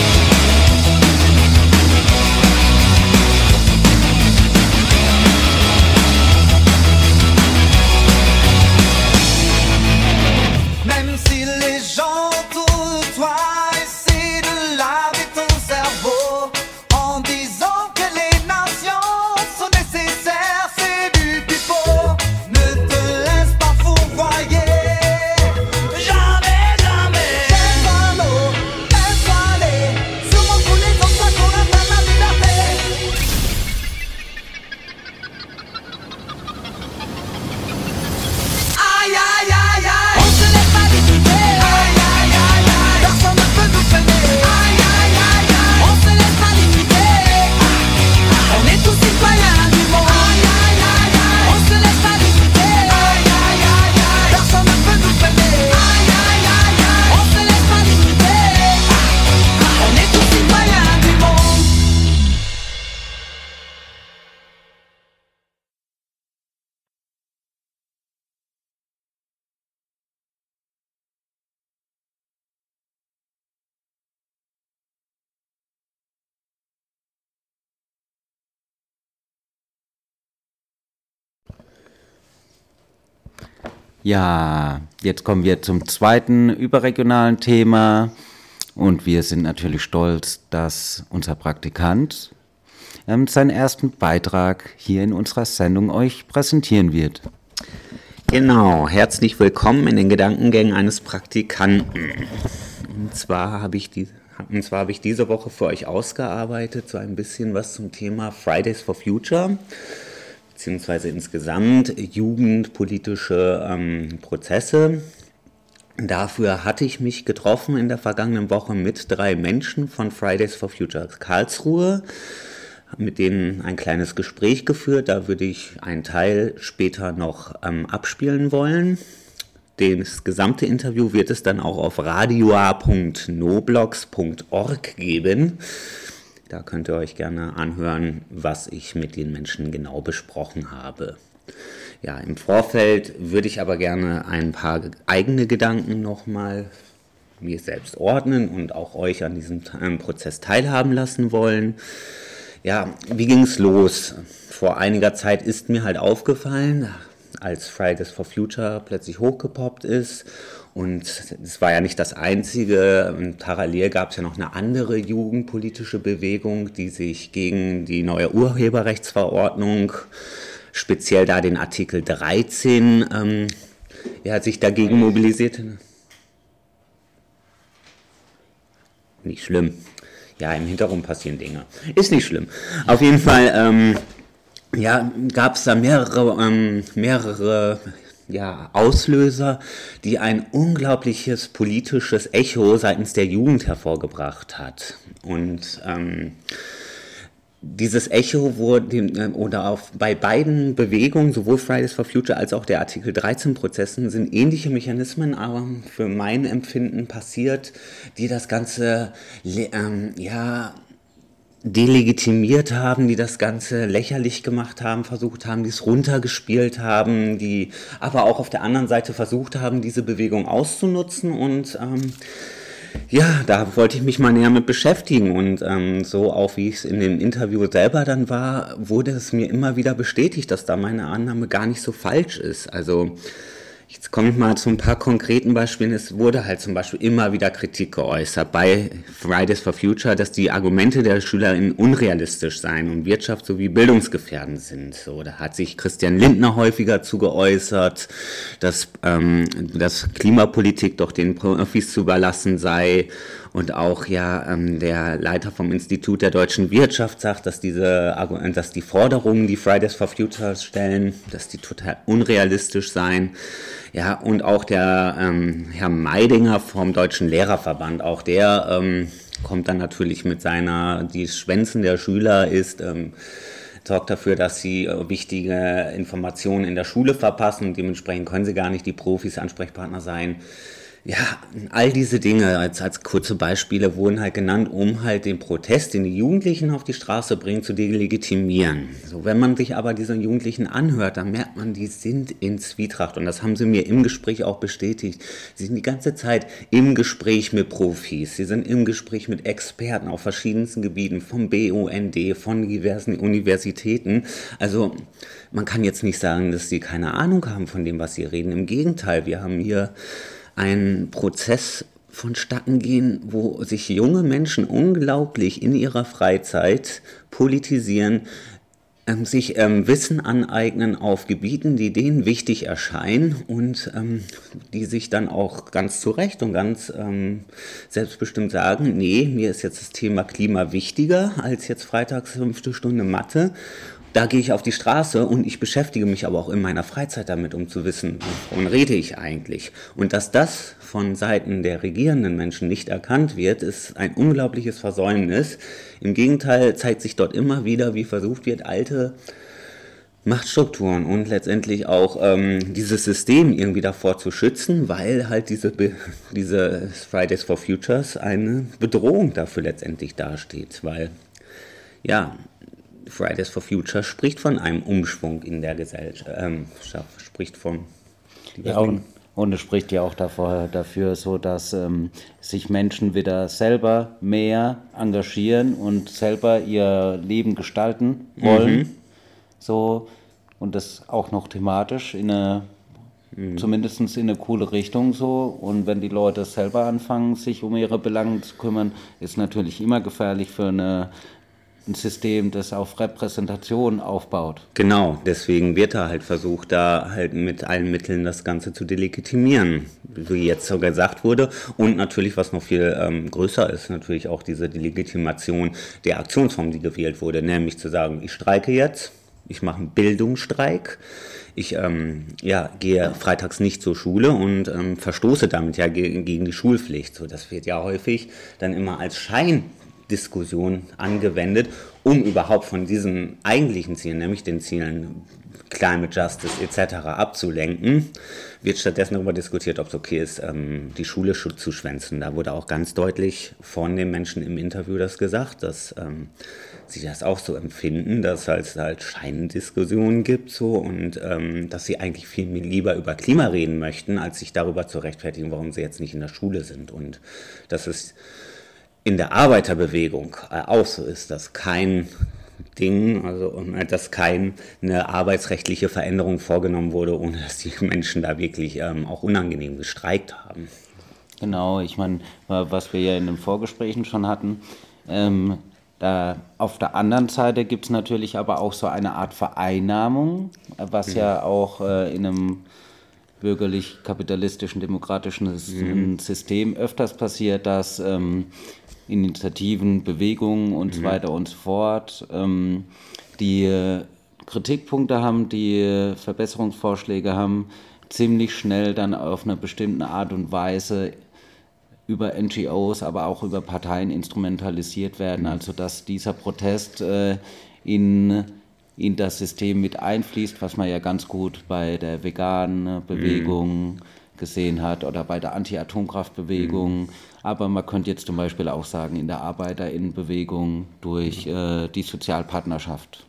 Speaker 18: Même si les gens autour de toi essaient de laver ton cerveau en disant que les nations sont nécessaires, c'est du pipeau. Ne te laisse pas fourvoyer. Jamais, jamais. Laisse-toi l'eau, laisse-toi aller. Sûrement tous les autres qu'on atteint la liberté. Aïe aïe aïe aïe, on se laisse pas limiter. Aïe aïe aïe aïe, personne ne peut nous freiner. Aïe aïe aïe aïe, on se laisse pas limiter. On est tous citoyens du monde. Aïe aïe aïe aïe, on se laisse pas limiter. Aïe aïe aïe aïe, personne ne peut nous freiner. Aïe aïe aïe aïe, on se laisse pas limiter. On est tous citoyens du monde.
Speaker 4: Ja, jetzt kommen wir zum zweiten überregionalen Thema und wir sind natürlich stolz, dass unser Praktikant ähm, seinen ersten Beitrag hier in unserer Sendung euch präsentieren wird.
Speaker 5: Genau, herzlich willkommen in den Gedankengängen eines Praktikanten. Und zwar habe ich die, und zwar habe ich diese Woche für euch ausgearbeitet, so ein bisschen was zum Thema Fridays for Future, beziehungsweise insgesamt jugendpolitische ähm, Prozesse. Dafür hatte ich mich getroffen in der vergangenen Woche mit drei Menschen von Fridays for Future Karlsruhe, mit denen ein kleines Gespräch geführt. Da würde ich einen Teil später noch ähm, abspielen wollen. Das gesamte Interview wird es dann auch auf radioa punkt noblogs punkt org geben. Da könnt ihr euch gerne anhören, was ich mit den Menschen genau besprochen habe. Ja, im Vorfeld würde ich aber gerne ein paar eigene Gedanken nochmal mir selbst ordnen und auch euch an diesem ähm, Prozess teilhaben lassen wollen. Ja, wie ging es los? Vor einiger Zeit ist mir halt aufgefallen, als Fridays for Future plötzlich hochgepoppt ist. Und es war ja nicht das Einzige. Und parallel gab es ja noch eine andere jugendpolitische Bewegung, die sich gegen die neue Urheberrechtsverordnung, speziell da den Artikel dreizehn, ähm, ja, sich dagegen mobilisierte. Nicht schlimm. Ja, im Hintergrund passieren Dinge. Ist nicht schlimm. Auf jeden Fall ähm, ja, gab es da mehrere, ähm, mehrere ja, Auslöser, die ein unglaubliches politisches Echo seitens der Jugend hervorgebracht hat. Und ähm, dieses Echo wurde, oder auf, bei beiden Bewegungen, sowohl Fridays for Future als auch der Artikel dreizehn Prozessen, sind ähnliche Mechanismen, aber für mein Empfinden passiert, die das Ganze ähm, ja, delegitimiert haben, die das Ganze lächerlich gemacht haben, versucht haben, die es runtergespielt haben, die aber auch auf der anderen Seite versucht haben, diese Bewegung auszunutzen. Und ähm, ja, da wollte ich mich mal näher mit beschäftigen. Und ähm, so auch wie ich es in dem Interview selber dann war, wurde es mir immer wieder bestätigt, dass da meine Annahme gar nicht so falsch ist. Also jetzt komme ich mal zu ein paar konkreten Beispielen. Es wurde halt zum Beispiel immer wieder Kritik geäußert bei Fridays for Future, dass die Argumente der SchülerInnen unrealistisch seien und wirtschafts- sowie bildungsgefährdend sind. So, da hat sich Christian Lindner häufiger zu geäußert, dass, ähm, dass Klimapolitik doch den Profis zu überlassen sei.
Speaker 4: Und auch ja ähm, der Leiter vom Institut der deutschen Wirtschaft sagt, dass diese dass die Forderungen, die Fridays for Future stellen, dass die total unrealistisch seien. Ja, und auch der ähm, Herr Meidinger vom Deutschen Lehrerverband, auch der ähm, kommt dann natürlich mit seiner, die Schwänzen der Schüler ist, ähm, sorgt dafür, dass sie äh, wichtige Informationen in der Schule verpassen und dementsprechend können sie gar nicht die Profis, Ansprechpartner sein. Ja, all diese Dinge als, als kurze Beispiele wurden halt genannt, um halt den Protest, den die Jugendlichen auf die Straße bringen, zu delegitimieren. So, wenn man sich aber diese Jugendlichen anhört, dann merkt man, die sind in Zwietracht und das haben sie mir im Gespräch auch bestätigt. Sie sind die ganze Zeit im Gespräch mit Profis, sie sind im Gespräch mit Experten auf verschiedensten Gebieten, vom B U N D, von diversen Universitäten. Also man kann jetzt nicht sagen, dass sie keine Ahnung haben von dem, was sie reden. Im Gegenteil, wir haben hier ein Prozess vonstatten gehen, wo sich junge Menschen unglaublich in ihrer Freizeit politisieren, ähm, sich ähm, Wissen aneignen auf Gebieten, die denen wichtig erscheinen und ähm, die sich dann auch ganz zu Recht und ganz ähm, selbstbestimmt sagen, nee, mir ist jetzt das Thema Klima wichtiger als jetzt freitags fünfte Stunde Mathe. Da gehe ich auf die Straße und ich beschäftige mich aber auch in meiner Freizeit damit, um zu wissen, wovon rede ich eigentlich. Und dass das von Seiten der regierenden Menschen nicht erkannt wird, ist ein unglaubliches Versäumnis. Im Gegenteil zeigt sich dort immer wieder, wie versucht wird, alte Machtstrukturen und letztendlich auch ähm, dieses System irgendwie davor zu schützen, weil halt diese, Be- diese Fridays for Futures eine Bedrohung dafür letztendlich dasteht. Weil, ja, Fridays for Future spricht von einem Umschwung in der Gesellschaft, ähm, spricht von... Ja, und, und es spricht ja auch davor, dafür, so dass ähm, sich Menschen wieder selber mehr engagieren und selber ihr Leben gestalten wollen. Mhm. So, und das auch noch thematisch in eine, mhm. zumindest in eine coole Richtung so. Und wenn die Leute selber anfangen, sich um ihre Belange zu kümmern, ist natürlich immer gefährlich für eine ein System, das auf Repräsentation aufbaut. Genau, deswegen wird da halt versucht, da halt mit allen Mitteln das Ganze zu delegitimieren, wie jetzt so gesagt wurde. Und natürlich, was noch viel ähm, größer ist, natürlich auch diese Delegitimation der Aktionsform, die gewählt wurde, nämlich zu sagen, ich streike jetzt, ich mache einen Bildungsstreik, ich ähm, ja, gehe freitags nicht zur Schule und ähm, verstoße damit ja ge- gegen die Schulpflicht. So, das wird ja häufig dann immer als Schein Diskussion angewendet, um überhaupt von diesen eigentlichen Zielen, nämlich den Zielen Climate Justice et cetera abzulenken, wird stattdessen darüber diskutiert, ob es okay ist, ähm, die Schule zu schwänzen. Da wurde auch ganz deutlich von den Menschen im Interview das gesagt, dass ähm, sie das auch so empfinden, dass es halt Scheindiskussionen gibt so und ähm, dass sie eigentlich viel mehr lieber über Klima reden möchten, als sich darüber zu rechtfertigen, warum sie jetzt nicht in der Schule sind. Und das ist in der Arbeiterbewegung äh, auch so ist, dass kein Ding, also äh, dass keine arbeitsrechtliche Veränderung vorgenommen wurde, ohne dass die Menschen da wirklich ähm, auch unangenehm gestreikt haben. Genau, ich meine, was wir ja in den Vorgesprächen schon hatten, ähm, da auf der anderen Seite gibt es natürlich aber auch so eine Art Vereinnahmung, was mhm. ja auch äh, in einem bürgerlich-kapitalistischen, demokratischen mhm. System öfters passiert, dass ähm, Initiativen, Bewegungen und so weiter und so fort, ähm, die äh, Kritikpunkte haben, die äh, Verbesserungsvorschläge haben, ziemlich schnell dann auf eine bestimmte Art und Weise über N G Os, aber auch über Parteien instrumentalisiert werden, also dass dieser Protest äh, in, in das System mit einfließt, was man ja ganz gut bei der veganen Bewegung mhm. gesehen hat oder bei der Anti-Atomkraftbewegung. Mhm. Aber man könnte jetzt zum Beispiel auch sagen, in der ArbeiterInnenbewegung durch äh, die Sozialpartnerschaft.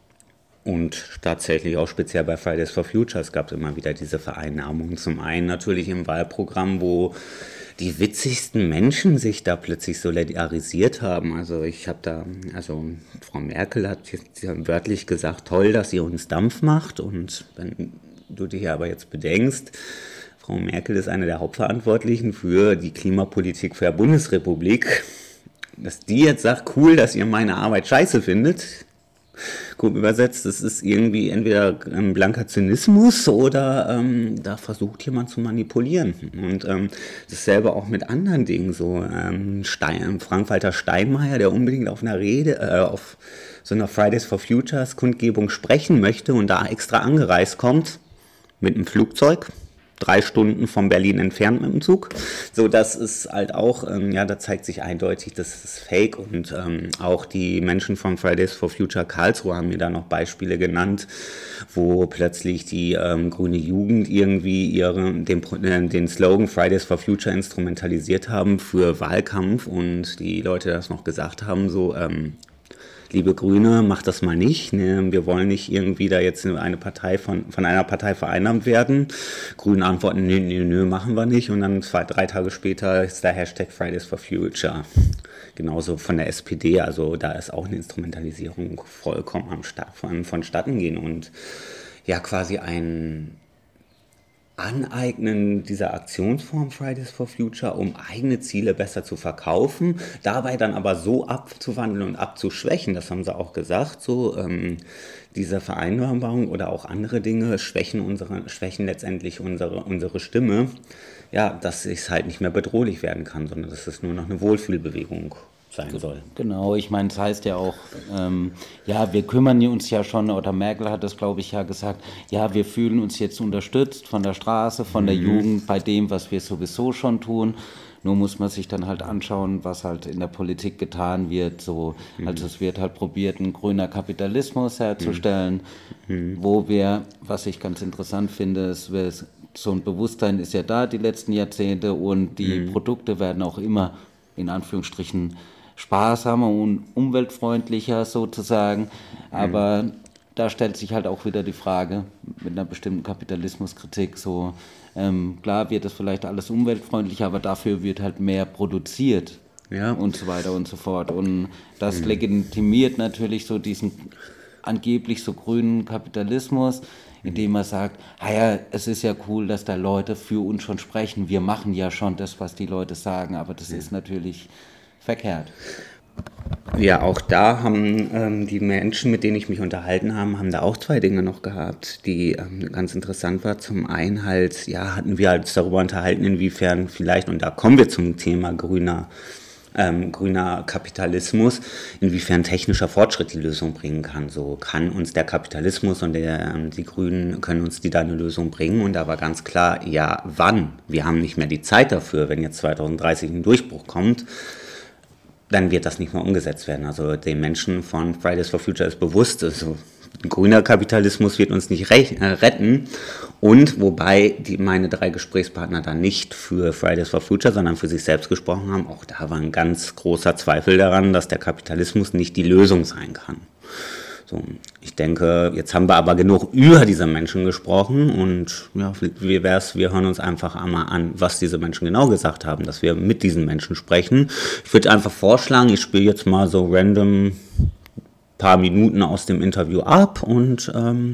Speaker 4: Und tatsächlich auch speziell bei Fridays for Futures gab es immer wieder diese Vereinnahmung. Zum einen natürlich im Wahlprogramm, wo die witzigsten Menschen sich da plötzlich solidarisiert haben. Also ich habe da, also Frau Merkel hat jetzt wörtlich gesagt, toll, dass ihr uns Dampf macht. Und wenn du dir aber jetzt bedenkst, Frau Merkel ist eine der Hauptverantwortlichen für die Klimapolitik für die Bundesrepublik. Dass die jetzt sagt, cool, dass ihr meine Arbeit scheiße findet,
Speaker 5: grob übersetzt, das ist irgendwie entweder ein blanker Zynismus oder ähm, da versucht jemand zu manipulieren. Und ähm, dasselbe auch mit anderen Dingen, so ähm, Stein, Frank-Walter Steinmeier, der unbedingt auf einer Rede, äh, auf so einer Fridays for Futures Kundgebung sprechen möchte und da extra angereist kommt mit einem Flugzeug, drei Stunden von Berlin entfernt mit dem Zug. So, das ist halt auch, ähm, ja, da zeigt sich eindeutig, das ist Fake und ähm, auch die Menschen von Fridays for Future Karlsruhe haben mir da noch Beispiele genannt, wo plötzlich die ähm, grüne Jugend irgendwie ihre, den, äh, den Slogan Fridays for Future instrumentalisiert haben für Wahlkampf und die Leute das noch gesagt haben, so, ähm, liebe Grüne, macht das mal nicht. Ne? Wir wollen nicht irgendwie da jetzt eine Partei von, von einer Partei vereinnahmt werden. Grüne antworten, nö, nö, nö, machen wir nicht. Und dann zwei, drei Tage später ist der Hashtag Fridays for Future. Genauso von der S P D. Also da ist auch eine Instrumentalisierung vollkommen am Sta- von, vonstatten gehen. Und ja, quasi ein Aneignen dieser Aktionsform Fridays for Future, um eigene Ziele besser zu verkaufen, dabei dann aber so abzuwandeln und abzuschwächen, das haben sie auch gesagt, so ähm, diese Vereinbarung oder auch andere Dinge schwächen, unsere, schwächen letztendlich unsere, unsere Stimme, ja, dass es halt nicht mehr bedrohlich werden kann, sondern dass es nur noch eine Wohlfühlbewegung sein soll.
Speaker 4: Genau, ich meine, es heißt ja auch, ähm, ja, wir kümmern uns ja schon, oder Merkel hat das, glaube ich, ja gesagt, ja, wir fühlen uns jetzt unterstützt von der Straße, von der
Speaker 5: Mhm.
Speaker 4: Jugend, bei dem, was wir sowieso schon tun. Nur muss man sich dann halt anschauen, was halt in der Politik getan wird. So,
Speaker 5: Mhm.
Speaker 4: also es wird halt probiert, ein grüner Kapitalismus herzustellen,
Speaker 5: Mhm.
Speaker 4: wo wir, was ich ganz interessant finde, ist, wir, so ein Bewusstsein ist ja da die letzten Jahrzehnte und die
Speaker 5: Mhm.
Speaker 4: Produkte werden auch immer in Anführungsstrichen sparsamer und umweltfreundlicher sozusagen, aber mhm. da stellt sich halt auch wieder die Frage mit einer bestimmten Kapitalismuskritik so, ähm, klar wird das vielleicht alles umweltfreundlicher, aber dafür wird halt mehr produziert, ja, und so weiter und so fort und das mhm. legitimiert natürlich so diesen angeblich so grünen Kapitalismus, indem man sagt, ah ja, es ist ja cool, dass da Leute für uns schon sprechen, wir machen ja schon das, was die Leute sagen, aber das ist natürlich verkehrt.
Speaker 5: Ja, auch da haben ähm, die Menschen, mit denen ich mich unterhalten habe, haben da auch zwei Dinge noch gehabt, die ähm, ganz interessant war. Zum einen halt, ja, hatten wir uns darüber unterhalten, inwiefern vielleicht, und da kommen wir zum Thema grüner, ähm, grüner Kapitalismus, inwiefern technischer Fortschritt die Lösung bringen kann. So kann uns der Kapitalismus und der, ähm, die Grünen, können uns die da eine Lösung bringen. Und da war ganz klar, ja, wann? Wir haben nicht mehr die Zeit dafür, wenn jetzt zwanzig dreißig ein Durchbruch kommt, dann wird das nicht mehr umgesetzt werden. Also den Menschen von Fridays for Future ist bewusst, also ein grüner Kapitalismus wird uns nicht re- äh, retten. Und wobei die, meine drei Gesprächspartner dann nicht für Fridays for Future, sondern für sich selbst gesprochen haben, auch da war ein ganz großer Zweifel daran, dass der Kapitalismus nicht die Lösung sein kann. So, ich denke, jetzt haben wir aber genug über diese Menschen gesprochen und ja, wie wär's, wir hören uns einfach einmal an, was diese Menschen genau gesagt haben, dass wir mit diesen Menschen sprechen. Ich würde einfach vorschlagen, ich spiele jetzt mal so random ein paar Minuten aus dem Interview ab und ähm,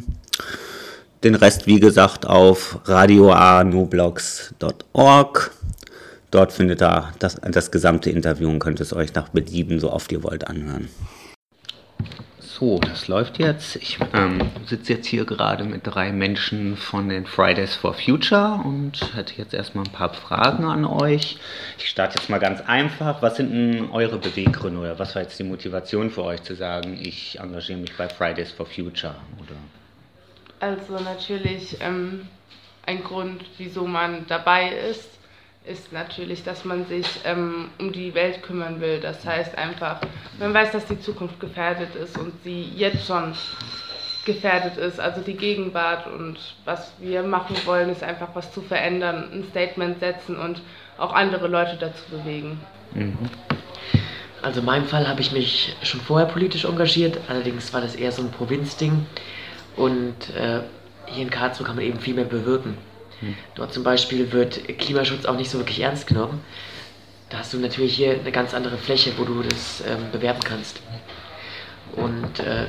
Speaker 5: den Rest, wie gesagt, auf radio a noblogs punkt org. Dort findet ihr das, das gesamte Interview und könnt es euch nach Belieben so oft ihr wollt anhören. So, das läuft jetzt. Ich ähm, sitze jetzt hier gerade mit drei Menschen von den Fridays for Future und hätte jetzt erstmal ein paar Fragen an euch. Ich starte jetzt mal ganz einfach. Was sind denn eure Beweggründe oder was war jetzt die Motivation für euch zu sagen, ich engagiere mich bei Fridays for Future? Oder?
Speaker 20: Also natürlich ähm, ein Grund, wieso man dabei ist, ist natürlich, dass man sich ähm, um die Welt kümmern will. Das heißt einfach, man weiß, dass die Zukunft gefährdet ist und sie jetzt schon gefährdet ist, also die Gegenwart. Und was wir machen wollen, ist einfach was zu verändern, ein Statement setzen und auch andere Leute dazu bewegen.
Speaker 21: Mhm. Also in meinem Fall habe ich mich schon vorher politisch engagiert, allerdings war das eher so ein Provinzding und äh, hier in Karlsruhe kann man eben viel mehr bewirken. Dort zum Beispiel wird Klimaschutz auch nicht so wirklich ernst genommen. Da hast du natürlich hier eine ganz andere Fläche, wo du das ähm, bewerben kannst. Und äh,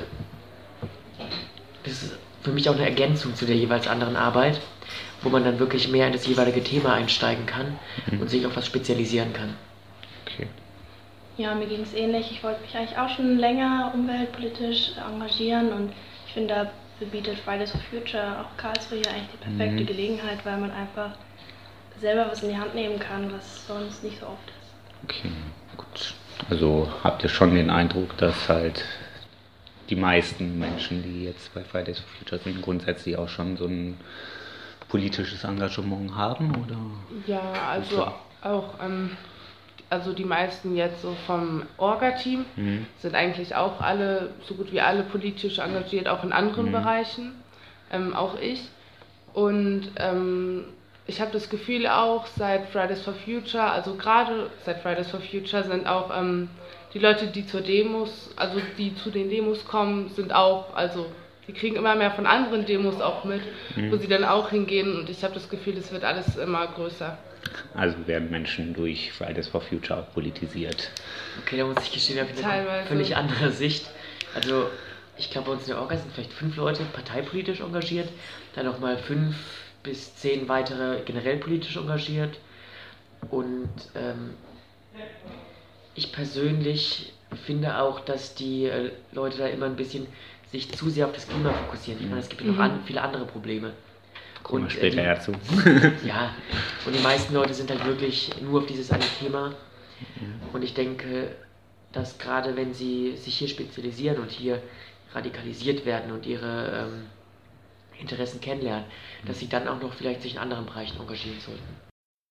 Speaker 21: das ist für mich auch eine Ergänzung zu der jeweils anderen Arbeit, wo man dann wirklich mehr in das jeweilige Thema einsteigen kann mhm. und sich auf was spezialisieren kann.
Speaker 5: Okay.
Speaker 1: Ja, mir ging es ähnlich. Ich wollte mich eigentlich auch schon länger umweltpolitisch engagieren und ich finde, da bietet Fridays for Future, auch Karlsruhe, hier eigentlich die perfekte
Speaker 5: Mhm.
Speaker 1: Gelegenheit, weil man einfach selber was in die Hand nehmen kann, was sonst nicht so oft ist.
Speaker 5: Okay, gut. Also habt ihr schon den Eindruck, dass halt die meisten Menschen, die jetzt bei Fridays for Future sind, grundsätzlich auch schon so ein politisches Engagement haben, oder?
Speaker 20: Ja, also auch, ähm, also die meisten jetzt so vom Orga-Team
Speaker 5: Mhm.
Speaker 20: sind eigentlich auch alle, so gut wie alle politisch engagiert, auch in anderen
Speaker 5: Mhm.
Speaker 20: Bereichen, ähm, auch ich. Und ähm, ich habe das Gefühl auch, seit Fridays for Future, also gerade seit Fridays for Future sind auch ähm, die Leute, die zur Demos, also die zu den Demos kommen, sind auch, also die kriegen immer mehr von anderen Demos auch mit,
Speaker 5: Mhm.
Speaker 20: wo sie dann auch hingehen und ich habe das Gefühl, es wird alles immer größer.
Speaker 5: Also werden Menschen durch Fridays for Future auch politisiert.
Speaker 21: Okay, da muss ich gestehen, auf eine
Speaker 20: Teilweise.
Speaker 21: völlig andere Sicht. Also, ich glaube, bei uns in der Orga sind vielleicht fünf Leute parteipolitisch engagiert, dann nochmal fünf bis zehn weitere generell politisch engagiert. Und ähm, ich persönlich finde auch, dass die äh, Leute da immer ein bisschen sich zu sehr auf das Klima fokussieren. Ich meine, es gibt ja noch
Speaker 5: Mhm.
Speaker 21: an, viele andere Probleme.
Speaker 5: Kommen wir
Speaker 21: Und,
Speaker 5: später
Speaker 21: äh,
Speaker 5: dazu.
Speaker 21: Ja, und die meisten Leute sind halt wirklich nur auf dieses eine Thema. Und ich denke, dass gerade wenn sie sich hier spezialisieren und hier radikalisiert werden und ihre ähm, Interessen kennenlernen, dass sie dann auch noch vielleicht sich in anderen Bereichen engagieren sollten.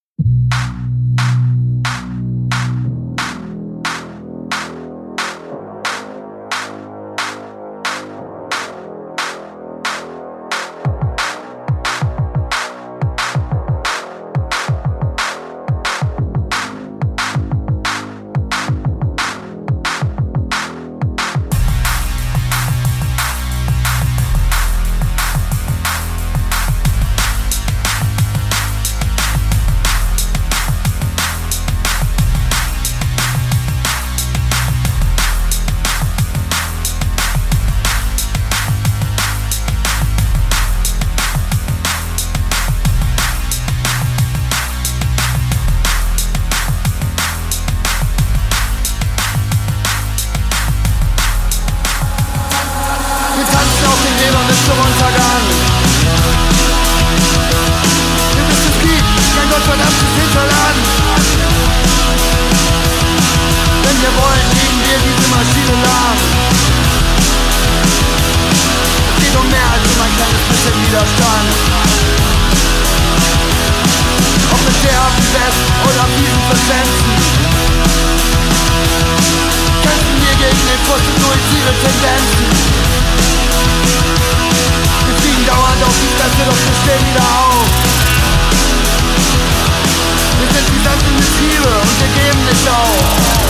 Speaker 7: Wir tanzen auf den Rädern bis zum Untergang. Wir wissen, es gibt kein gottverdammtes Hinterland. Wenn wir wollen, legen wir diese Maschine lahm. Es geht um mehr als um ein kleines bisschen Widerstand. Ob mit derben West oder fiesen Verständchen. Kämpfen wir gegen den Frust und suizide Tendenzen. Wir fliegen dauernd auf die Fresse, doch wir stehen wieder auf. Wir sind die sanften Getriebe und wir geben nicht auf.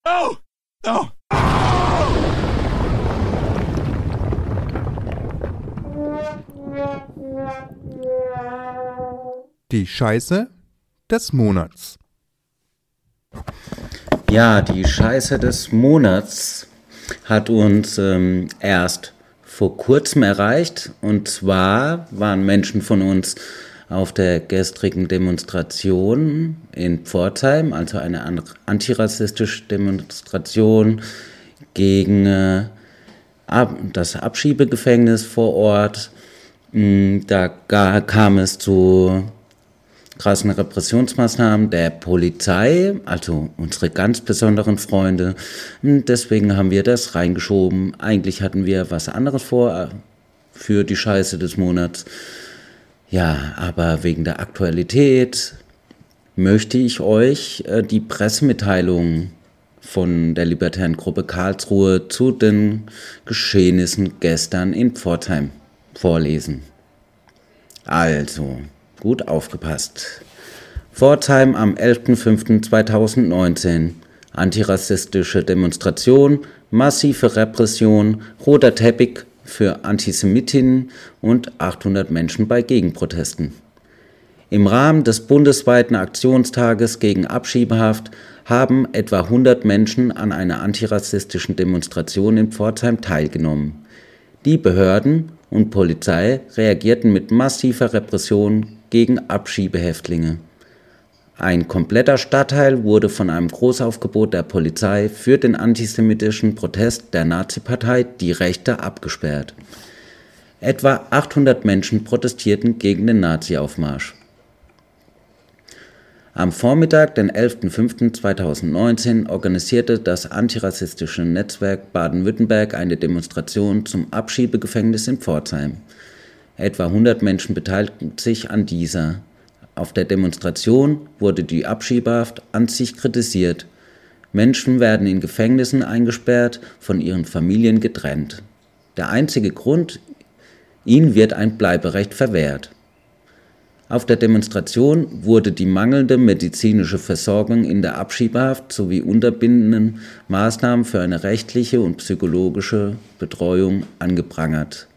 Speaker 7: Oh! Oh!
Speaker 3: Die Scheiße des Monats.
Speaker 4: Ja, die Scheiße des Monats hat uns ähm, erst vor kurzem erreicht. Und zwar waren Menschen von uns auf der gestrigen Demonstration in Pforzheim, also eine antirassistische Demonstration gegen äh, ab, das Abschiebegefängnis vor Ort. Da kam es zu krassen Repressionsmaßnahmen der Polizei, also unsere ganz besonderen Freunde. Deswegen haben wir das reingeschoben. Eigentlich hatten wir was anderes vor für die Scheiße des Monats. Ja, aber wegen der Aktualität möchte ich euch äh, die Pressemitteilung von der Libertären Gruppe Karlsruhe zu den Geschehnissen gestern in Pforzheim vorlesen. Also, gut aufgepasst. Pforzheim am elfter fünfter zweitausendneunzehn. Antirassistische Demonstration, massive Repression, roter Teppich für Antisemitinnen und achthundert Menschen bei Gegenprotesten. Im Rahmen des bundesweiten Aktionstages gegen Abschiebehaft haben etwa hundert Menschen an einer antirassistischen Demonstration in Pforzheim teilgenommen. Die Behörden und Polizei reagierten mit massiver Repression gegen Abschiebehäftlinge. Ein kompletter Stadtteil wurde von einem Großaufgebot der Polizei für den antisemitischen Protest der Nazi-Partei Die Rechte abgesperrt. Etwa achthundert Menschen protestierten gegen den Nazi-Aufmarsch. Am Vormittag, den elfter fünfter zweitausendneunzehn, organisierte das antirassistische Netzwerk Baden-Württemberg eine Demonstration zum Abschiebegefängnis in Pforzheim. Etwa hundert Menschen beteiligten sich an dieser. Auf der Demonstration wurde die Abschiebehaft an sich kritisiert. Menschen werden in Gefängnissen eingesperrt, von ihren Familien getrennt. Der einzige Grund: ihnen wird ein Bleiberecht verwehrt. Auf der Demonstration wurde die mangelnde medizinische Versorgung in der Abschiebehaft sowie unterbindenden Maßnahmen für eine rechtliche und psychologische Betreuung angeprangert.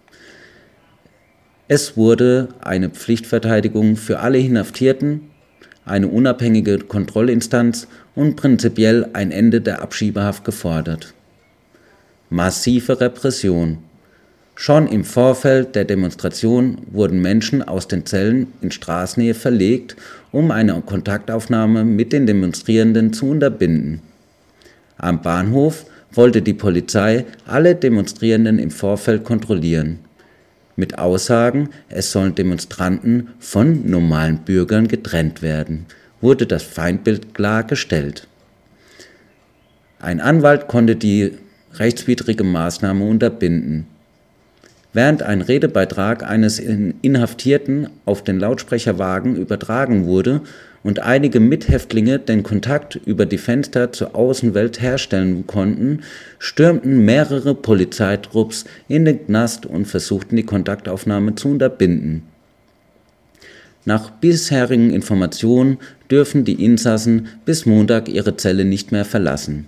Speaker 4: Es wurde eine Pflichtverteidigung für alle Inhaftierten, eine unabhängige Kontrollinstanz und prinzipiell ein Ende der Abschiebehaft gefordert. Massive Repression. Schon im Vorfeld der Demonstration wurden Menschen aus den Zellen in Straßennähe verlegt, um eine Kontaktaufnahme mit den Demonstrierenden zu unterbinden. Am Bahnhof wollte die Polizei alle Demonstrierenden im Vorfeld kontrollieren. Mit Aussagen, es sollen Demonstranten von normalen Bürgern getrennt werden, wurde das Feindbild klargestellt. Ein Anwalt konnte die rechtswidrige Maßnahme unterbinden. Während ein Redebeitrag eines Inhaftierten auf den Lautsprecherwagen übertragen wurde und einige Mithäftlinge den Kontakt über die Fenster zur Außenwelt herstellen konnten, stürmten mehrere Polizeitrupps in den Knast und versuchten die Kontaktaufnahme zu unterbinden. Nach bisherigen Informationen dürfen die Insassen bis Montag ihre Zelle nicht mehr verlassen.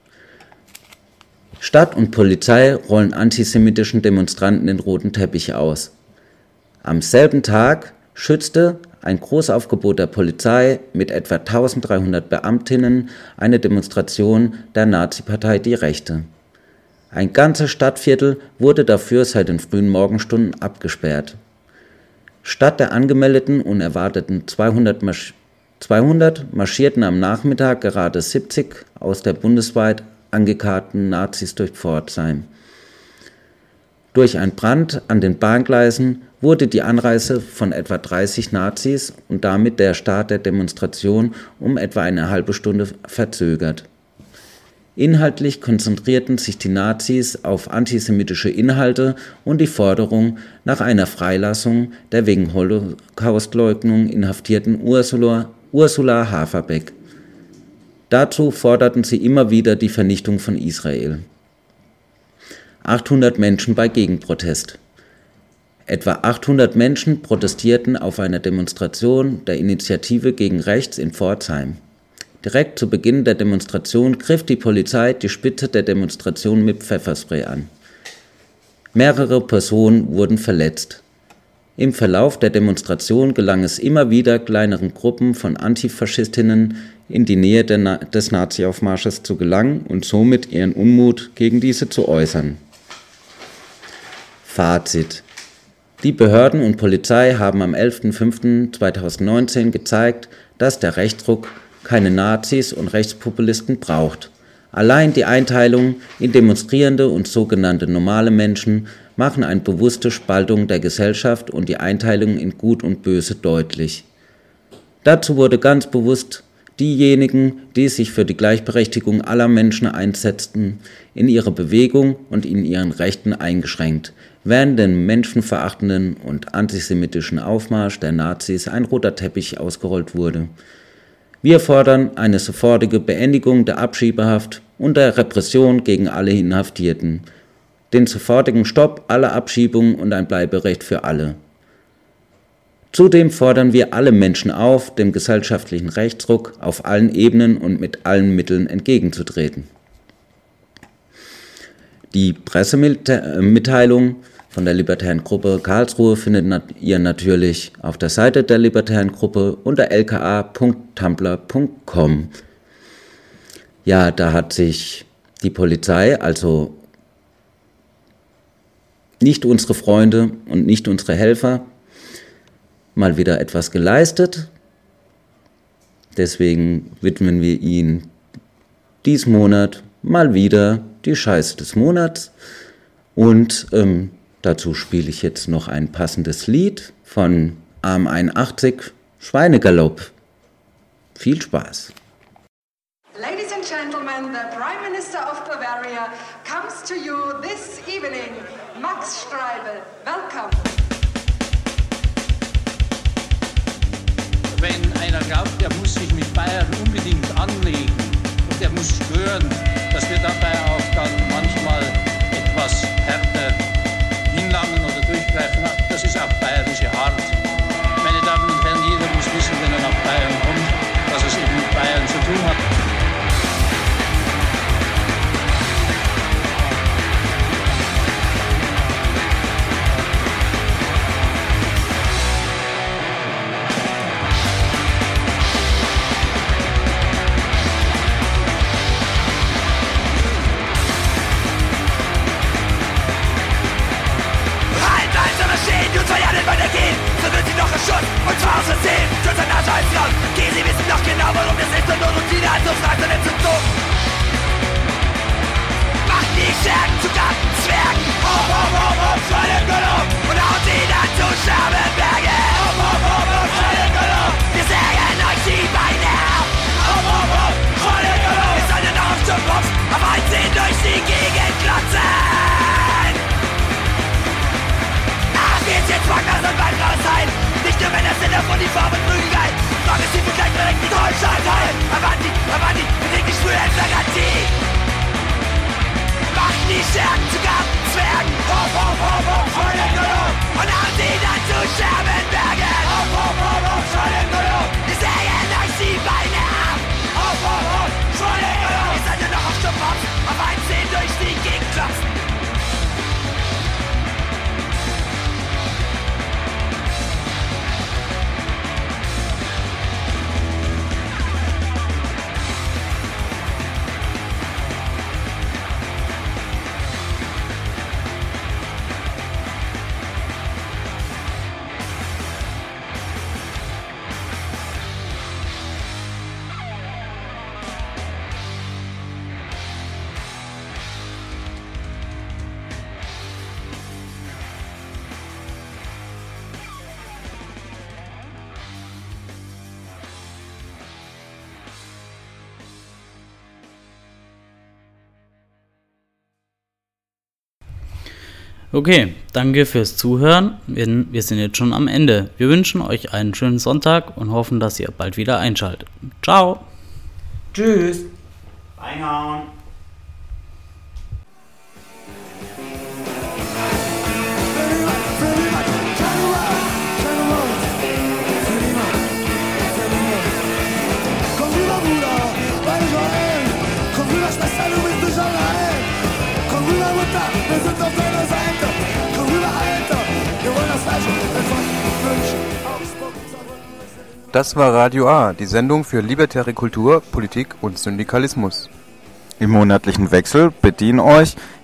Speaker 4: Stadt und Polizei rollen antisemitischen Demonstranten den roten Teppich aus. Am selben Tag schützte ein Großaufgebot der Polizei mit etwa eintausenddreihundert Beamtinnen eine Demonstration der Nazi-Partei Die Rechte. Ein ganzes Stadtviertel wurde dafür seit den frühen Morgenstunden abgesperrt. Statt der angemeldeten und erwarteten zweihundert, Marsch- zweihundert marschierten am Nachmittag gerade siebzig aus der bundesweit angekarrten Nazis durch Pforzheim. Durch einen Brand an den Bahngleisen wurde die Anreise von etwa dreißig Nazis und damit der Start der Demonstration um etwa eine halbe Stunde verzögert. Inhaltlich konzentrierten sich die Nazis auf antisemitische Inhalte und die Forderung nach einer Freilassung der wegen Holocaustleugnung inhaftierten Ursula, Ursula Haferbeck. Dazu forderten sie immer wieder die Vernichtung von Israel. achthundert Menschen bei Gegenprotest. Etwa achthundert Menschen protestierten auf einer Demonstration der Initiative gegen Rechts in Pforzheim. Direkt zu Beginn der Demonstration griff die Polizei die Spitze der Demonstration mit Pfefferspray an. Mehrere Personen wurden verletzt. Im Verlauf der Demonstration gelang es immer wieder kleineren Gruppen von Antifaschistinnen in die Nähe der Na- des Nazi-Aufmarsches zu gelangen und somit ihren Unmut gegen diese zu äußern. Fazit: Die Behörden und Polizei haben am elften fünften zweitausendneunzehn gezeigt, dass der Rechtsruck keine Nazis und Rechtspopulisten braucht. Allein die Einteilung in demonstrierende und sogenannte normale Menschen machen eine bewusste Spaltung der Gesellschaft und die Einteilung in Gut und Böse deutlich. Dazu wurde ganz bewusst diejenigen, die sich für die Gleichberechtigung aller Menschen einsetzten, in ihrer Bewegung und in ihren Rechten eingeschränkt, während dem menschenverachtenden und antisemitischen Aufmarsch der Nazis ein roter Teppich ausgerollt wurde. Wir fordern eine sofortige Beendigung der Abschiebehaft und der Repression gegen alle Inhaftierten, den sofortigen Stopp aller Abschiebungen und ein Bleiberecht für alle. Zudem fordern wir alle Menschen auf, dem gesellschaftlichen Rechtsruck auf allen Ebenen und mit allen Mitteln entgegenzutreten. Die Pressemitteilung von der Libertären Gruppe Karlsruhe findet ihr natürlich auf der Seite der Libertären Gruppe unter l k a punkt tumblr punkt com. Ja, da hat sich die Polizei, also nicht unsere Freunde und nicht unsere Helfer, mal wieder etwas geleistet. Deswegen widmen wir ihnen diesen Monat mal wieder die Scheiße des Monats. Und ähm, dazu spiele ich jetzt noch ein passendes Lied von Arm einundachtzig, Schweinegalopp. Viel Spaß.
Speaker 6: Ladies and gentlemen, the Prime Minister of Bavaria comes to you this evening. Max Streibel, welcome.
Speaker 22: Wenn einer glaubt, er muss sich mit Bayern unbedingt anlegen und er muss stören, dass wir dabei auch dann manchmal etwas härter hinlangen oder durchgreifen, das ist auch bayerische Art. Meine Damen und Herren, jeder muss wissen, wenn er nach Bayern kommt, dass es eben mit Bayern zu tun hat.
Speaker 18: Und zwar aus Versehen, schützt ein Arsch als Land. Okay, Sie wissen doch genau, warum das ist und nur Routine als so fragt und nicht so dumm. Macht die Schergen zu Gartenzwergen. Hopp, hopp, hopp, hopp, Schweinegalopp. Und haut sie dann zu Scherbenbergen. Hopp, hopp, hopp, hopp, Schweinegalopp. Wir sägen euch die Beine ab. Hopp, hopp, hopp, Schweinegalopp. Wir sollen noch auf Stumpfhops auf Einziehen durch die Gegend klotzen. Ach, geht's jetzt Wagners und Waldhaus sein. Nicht nur Männer sind auf Uniform und Prügelgeist. Progressiv und gleichberechtigt mit Deutschland heim. Avanti, Avanti, bewegt die Schwüle in Garantie. Machen die Schergen zu Gartenzwergen. Hopp, hopp, hopp, hopp, Schweinegalopp. Und hauen sie dann zu Scherbenbergen. Hopp, hopp, hopp, hopp, Schweinegalopp. Wir sägen euch die Beine ab. Hopp, hopp, hopp, Schweinegalopp. Ihr seid ja noch auf Stumpfhops, auf Einzehen durch die Gegend klopfen.
Speaker 17: Okay, danke fürs Zuhören. Wir, wir sind jetzt schon am Ende. Wir wünschen euch einen schönen Sonntag und hoffen, dass ihr bald wieder einschaltet. Ciao.
Speaker 5: Tschüss.
Speaker 4: Reinhauen.
Speaker 7: Con una dura
Speaker 3: Das war Radio A, die Sendung für libertäre Kultur, Politik und Syndikalismus.
Speaker 9: Im monatlichen Wechsel bedienen euch